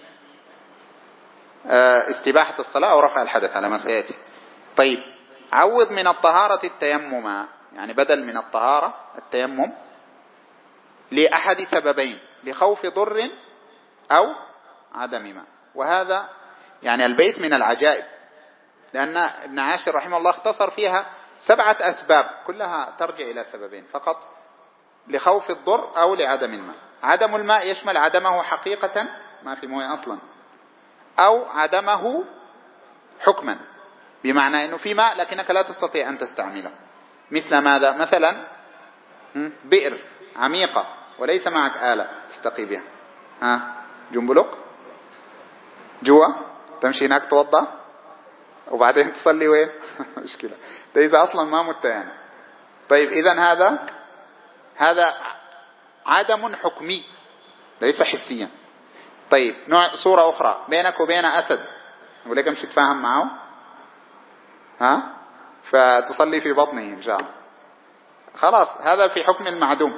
استباحة الصلاة أو رفع الحدث على ما سيأتي. طيب، عوض من الطهارة التيمم، يعني بدل من الطهارة التيمم لأحد سببين، لخوف ضر أو عدم ماء. وهذا يعني البيت من العجائب، لأن ابن عاشر رحمه الله اختصر فيها 7 أسباب كلها ترجع إلى سببين فقط، لخوف الضر أو لعدم الماء. عدم الماء يشمل عدمه حقيقة، ما في مويه أصلا، أو عدمه حكما، بمعنى أنه في ماء لكنك لا تستطيع أن تستعمله. مثل ماذا؟ مثلا بئر عميقة وليس معك آلة تستقي بها، جنبلق جوا، تمشي هناك توضأ وبعدين تصلي وين؟ مشكلة ده إذا أصلا ما مت يعني. طيب إذن هذا عدم حكمي ليس حسيا. طيب نوع صورة أخرى، بينك وبين أسد، يقول لك امشي تفاهم معه فتصلي في بطنه إن شاء الله، خلاص هذا في حكم المعدوم.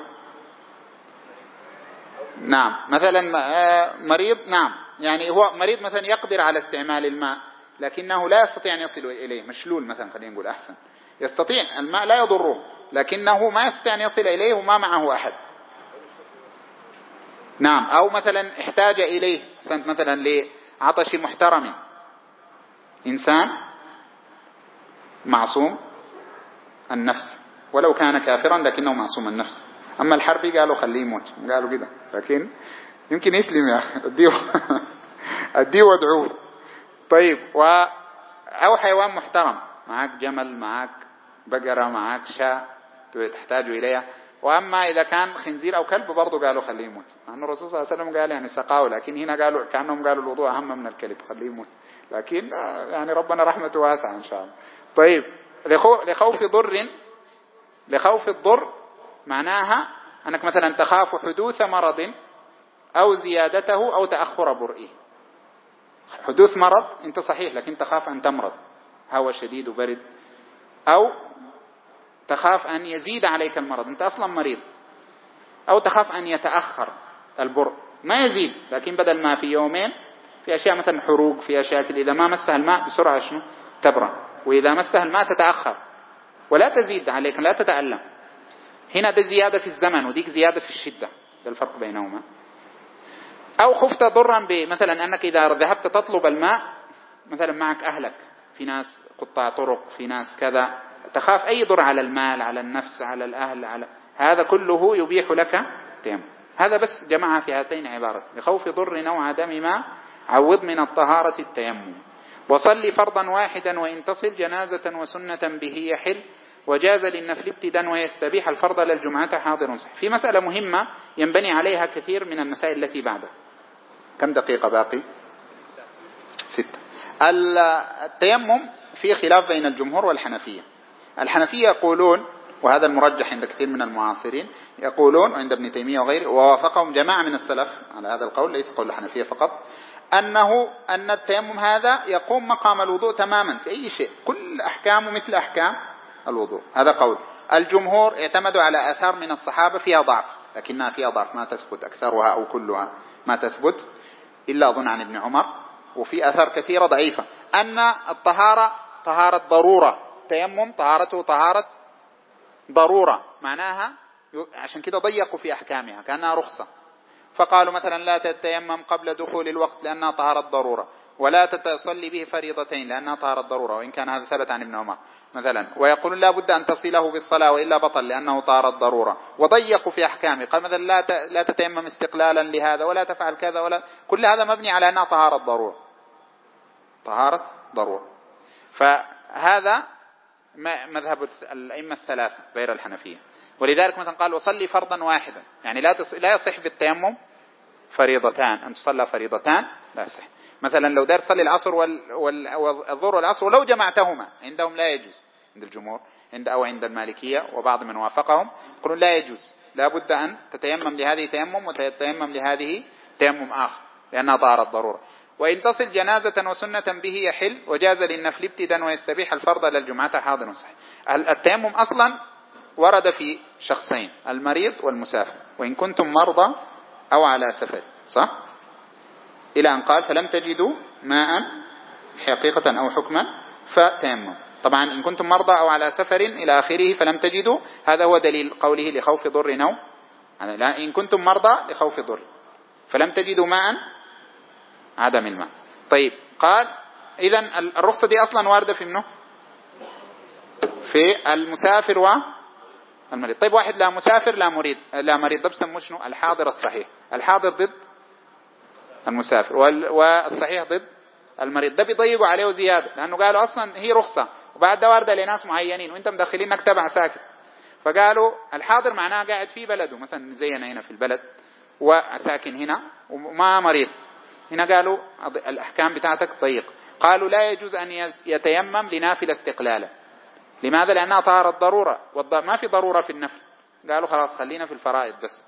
نعم، مثلا مريض، نعم يعني هو مريض مثلا يقدر على استعمال الماء لكنه لا يستطيع أن يصل إليه، مشلول مثلا خلينا نقول أحسن، يستطيع الماء لا يضره لكنه ما يستطيع أن يصل إليه وما معه أحد. نعم، أو مثلا احتاج إليه مثلا لعطش محترم، إنسان معصوم النفس ولو كان كافرا لكنه معصوم النفس. أما الحربي قالوا خليه يموت، قالوا كده، لكن يمكن يسلم يا أديه وادعوه. طيب، أو حيوان محترم، معك جمل، معك بقرة، معك شاة تحتاج إليها. وأما إذا كان خنزير أو كلب برضو قالوا خليه يموت، مع أن الرسول صلى الله عليه وسلم قال يعني سقاه، لكن هنا قالوا كأنهم قالوا الوضوء أهم من الكلب، خليه يموت، لكن يعني ربنا رحمته واسعة إن شاء الله. طيب، لخوف الضر معناها أنك مثلا تخاف حدوث مرض أو زيادته أو تأخر برئه. حدوث مرض أنت صحيح لكن تخاف أن تمرض، هوى شديد وبرد، أو تخاف أن يزيد عليك المرض، أنت أصلا مريض، أو تخاف أن يتأخر البرء ما يزيد، لكن بدل ما في يومين في أشياء مثلا حروق، في أشياء كده إذا ما مسها الماء بسرعة تبرأ، وإذا مسها الماء تتأخر. ولا تزيد عليك، لا تتألم. هنا ده زيادة في الزمن وديك زيادة في الشدة، ده الفرق بينهما. أو خفت ضرا بمثلا أنك إذا ذهبت تطلب الماء مثلا معك أهلك، في ناس قطاع طرق، في ناس كذا، تخاف أي ضر على المال، على النفس، على الأهل، على هذا كله يبيح لك تيمم. هذا بس جمعها في هاتين عبارة: لخوف ضر أو عدم ما عوض من الطهارة التيمم. وصلي فرضا واحدا وإن تصل جنازة وسنة به يحل، وجاز للنفل ابتدا ويستبيح الفرض للجمعة حاضر صح. في مسألة مهمة ينبني عليها كثير من المسائل التي بعدها. كم دقيقة باقي؟ 6. التيمم في خلاف بين الجمهور والحنفية. الحنفية يقولون، وهذا المرجح عند كثير من المعاصرين، يقولون عند ابن تيمية وغيره ووافقهم جماعة من السلف على هذا القول، ليس قول الحنفية فقط، أن التيمم هذا يقوم مقام الوضوء تماما في أي شيء، كل أحكامه مثل أحكام الوضوء. هذا قول. الجمهور اعتمدوا على آثار من الصحابة فيها ضعف، لكنها فيها ضعف ما تثبت أكثرها أو كلها ما تثبت إلا أظن عن ابن عمر، وفي آثار كثيرة ضعيفة. أن الطهارة طهارة ضرورة، تيمم طهارته طهارة ضرورة، معناها عشان كده ضيقوا في أحكامها كأنها رخصة. فقالوا مثلا لا تتيمم قبل دخول الوقت لأنها طهارة ضرورة، ولا تصلي به فريضتين لأنها طهارة ضرورة، وإن كان هذا ثبت عن ابن عمر مثلا. ويقولون لا بد أن تصله بالصلاة وإلا بطل لأنه طهارة ضرورة، وضيقوا في أحكامه. قال مثلا لا تتيمم استقلالا لهذا، ولا تفعل كذا، ولا كل هذا مبني على أنها طهارة ضرورة، طهارة ضرورة. فهذا مذهب الأئمة الثلاثة غير الحنفية. ولذلك مثلا قال وصلي فرضا واحدا، يعني لا يصح بالتيمم فريضتان، أن تصلى فريضتان لا يصح. مثلا لو دار تصلي العصر والظهر والعصر ولو جمعتهما، عندهم لا يجوز، عند الجمهور أو عند المالكية وبعض من وافقهم يقولون لا يجوز، لا بد أن تتيمم لهذه تيمم وتتيمم لهذه تيمم آخر لأنها طهارة ضرورة. وإن تصل جنازة وسنة به يحل، وجاز للنفل ابتدا ويستبيح الفرض للجمعة حاضر صحيح. التيمم أصلا ورد في شخصين: المريض والمسافر، وإن كنتم مرضى أو على سفر، صح؟ إلى أن قال فلم تجدوا ماء حقيقة أو حكما فتيمم. طبعا إن كنتم مرضى أو على سفر إلى آخره فلم تجدوا، هذا هو دليل قوله لخوف ضر أو إن كنتم مرضى لخوف ضر، فلم تجدوا ماء عدم الماء. طيب قال إذن الرخصة دي أصلا واردة في منه في المسافر والمريض. طيب واحد لا مسافر لا مريض، ده بسموه شنو؟ الحاضر الصحيح. الحاضر ضد المسافر والصحيح ضد المريض. ده بيضيقوا عليه زيادة، لأنه قالوا أصلا هي رخصة وبعد ده واردة لناس معينين وانت مدخلينك تبع ساكن. فقالوا الحاضر معناه قاعد في بلده، مثلا زينا هنا في البلد وساكن هنا وما مريض، هنا قالوا الأحكام بتاعتك ضيق. قالوا لا يجوز أن يتيمم لنافل استقلالا. لماذا؟ لأنها طهارة ضرورة، ما في ضرورة في النفل. قالوا خلاص خلينا في الفرائض بس.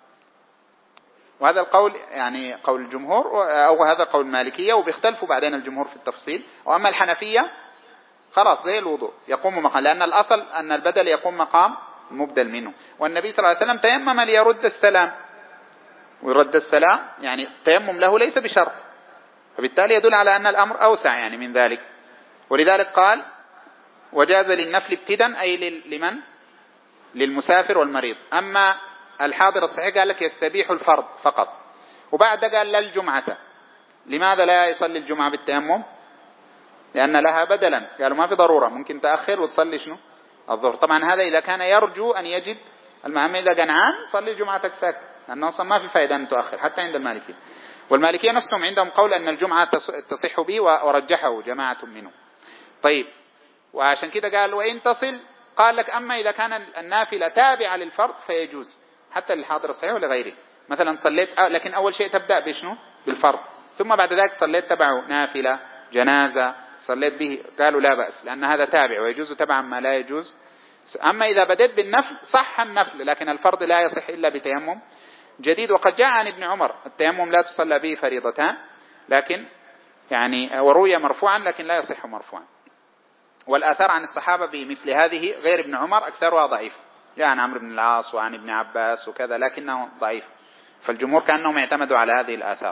وهذا القول يعني قول الجمهور، أو هذا قول المالكية، وبيختلفوا بعدين الجمهور في التفصيل. وأما الحنفية خلاص زي الوضوء يقوم مقام، لأن الأصل أن البدل يقوم مقام المبدل منه. والنبي صلى الله عليه وسلم تيمم ليرد السلام، ويرد السلام يعني التيمم له ليس بشرط، فبالتالي يدل على أن الأمر أوسع يعني من ذلك. ولذلك قال وجاز للنفل ابتدا، أي لمن؟ للمسافر والمريض. أما الحاضر الصحيح قال لك يستبيح الفرض فقط، وبعد قال للجمعة. لماذا لا يصلي الجمعة بالتيمم؟ لأن لها بدلا، قالوا ما في ضرورة، ممكن تأخر وتصلي شنو؟ الظهر. طبعا هذا إذا كان يرجو أن يجد المهم، إذا قنعان صلي جمعتك ساكت، لأنه أصلا ما في فائدة أن تؤخر حتى عند المالكية. والمالكية نفسهم عندهم قول أن الجمعة تصح به، ورجحه جماعة منهم. طيب وعشان كده قال وإن تصل، قال لك أما إذا كان النافلة تابعة للفرض فيجوز حتى للحاضر الصحيح ولغيره. مثلا صليت لكن أول شيء تبدأ بشنو؟ بالفرض، ثم بعد ذلك صليت تبعه نافلة جنازة صليت به، قالوا لا بأس لأن هذا تابع ويجوز تبعا ما لا يجوز. أما إذا بدأت بالنفل صح النفل، لكن الفرض لا يصح إلا بتيمم جديد. وقد جاء عن ابن عمر التيمم لا تصلى به فريضتان، لكن يعني وروي مرفوعا لكن لا يصح مرفوعا. والآثار عن الصحابة بمثل هذه غير ابن عمر أكثرها ضعيف، جاء عن عمرو بن العاص وعن ابن عباس وكذا، لكنه ضعيف. فالجمهور كأنهم اعتمدوا على هذه الآثار.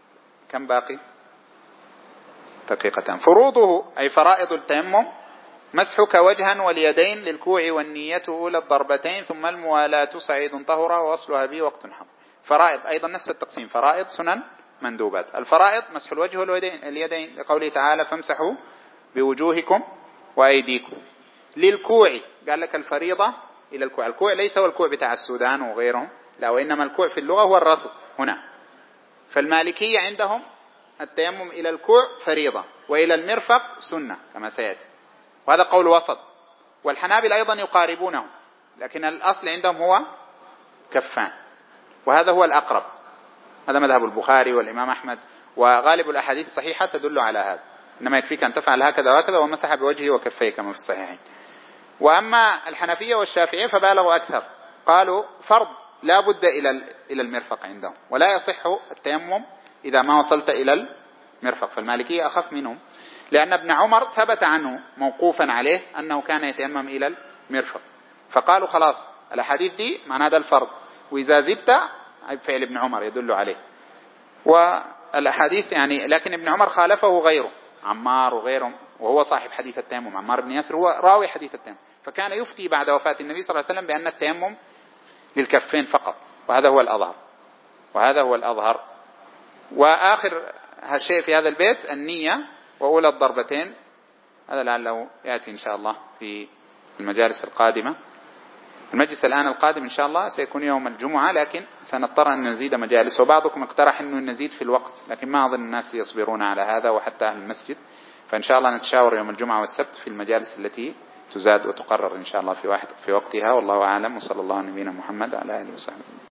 كم باقي؟ دقيقتان. فروضه أي فرائض التيمم مسحك وجها واليدين للكوع والنية أولى الضربتين ثم الموالاة صعيد طهرة ووصلها بي وقت حر. فرائض أيضا نفس التقسيم، فرائض سنن مندوبات. الفرائض مسح الوجه واليدين لقوله تعالى فامسحوا بوجوهكم وأيديكم. للكوع قال لك الفريضة إلى الكوع. الكوع ليس هو الكوع بتاع السودان وغيرهم، لا، وإنما الكوع في اللغة هو الرصد هنا. فالمالكية عندهم التيمم إلى الكوع فريضة وإلى المرفق سنة كما سيأتي، وهذا قول وسط. والحنابل أيضا يقاربونه، لكن الأصل عندهم هو كفان، وهذا هو الأقرب. هذا مذهب البخاري والإمام أحمد، وغالب الأحاديث الصحيحة تدل على هذا. إنما يكفيك أن تفعل هكذا وهكذا ومسح بوجهه وكفيه كما في الصحيحين. وأما الحنفية والشافعية فبالغوا أكثر، قالوا فرض لا بد إلى المرفق عندهم، ولا يصح التيمم إذا ما وصلت إلى المرفق. فالمالكية أخف منهم، لأن ابن عمر ثبت عنه موقوفا عليه أنه كان يتيمم إلى المرفق، فقالوا خلاص الأحاديث دي معناه هذا الفرض، وإذا زدت فعل ابن عمر يدل عليه. والأحاديث يعني، لكن ابن عمر خالفه غيره، عمار وغيرهم، وهو صاحب حديث التيمم. عمار بن ياسر هو راوي حديث التيمم، فكان يفتي بعد وفاة النبي صلى الله عليه وسلم بأن التيمم للكفين فقط، وهذا هو الأظهر. وآخر شيء في هذا البيت النية وأولى الضربتين، هذا لعله يأتي إن شاء الله في المجالس القادمة. المجلس الآن القادم إن شاء الله سيكون يوم الجمعة، لكن سنضطر أن نزيد مجالس، وبعضكم اقترح أنه نزيد في الوقت، لكن ما أظن الناس يصبرون على هذا وحتى أهل المسجد. فإن شاء الله نتشاور يوم الجمعة والسبت في المجالس التي تزاد وتقرر إن شاء الله في وقتها، والله أعلم، وصلى الله على نبينا محمد وعلى آله وصحبه.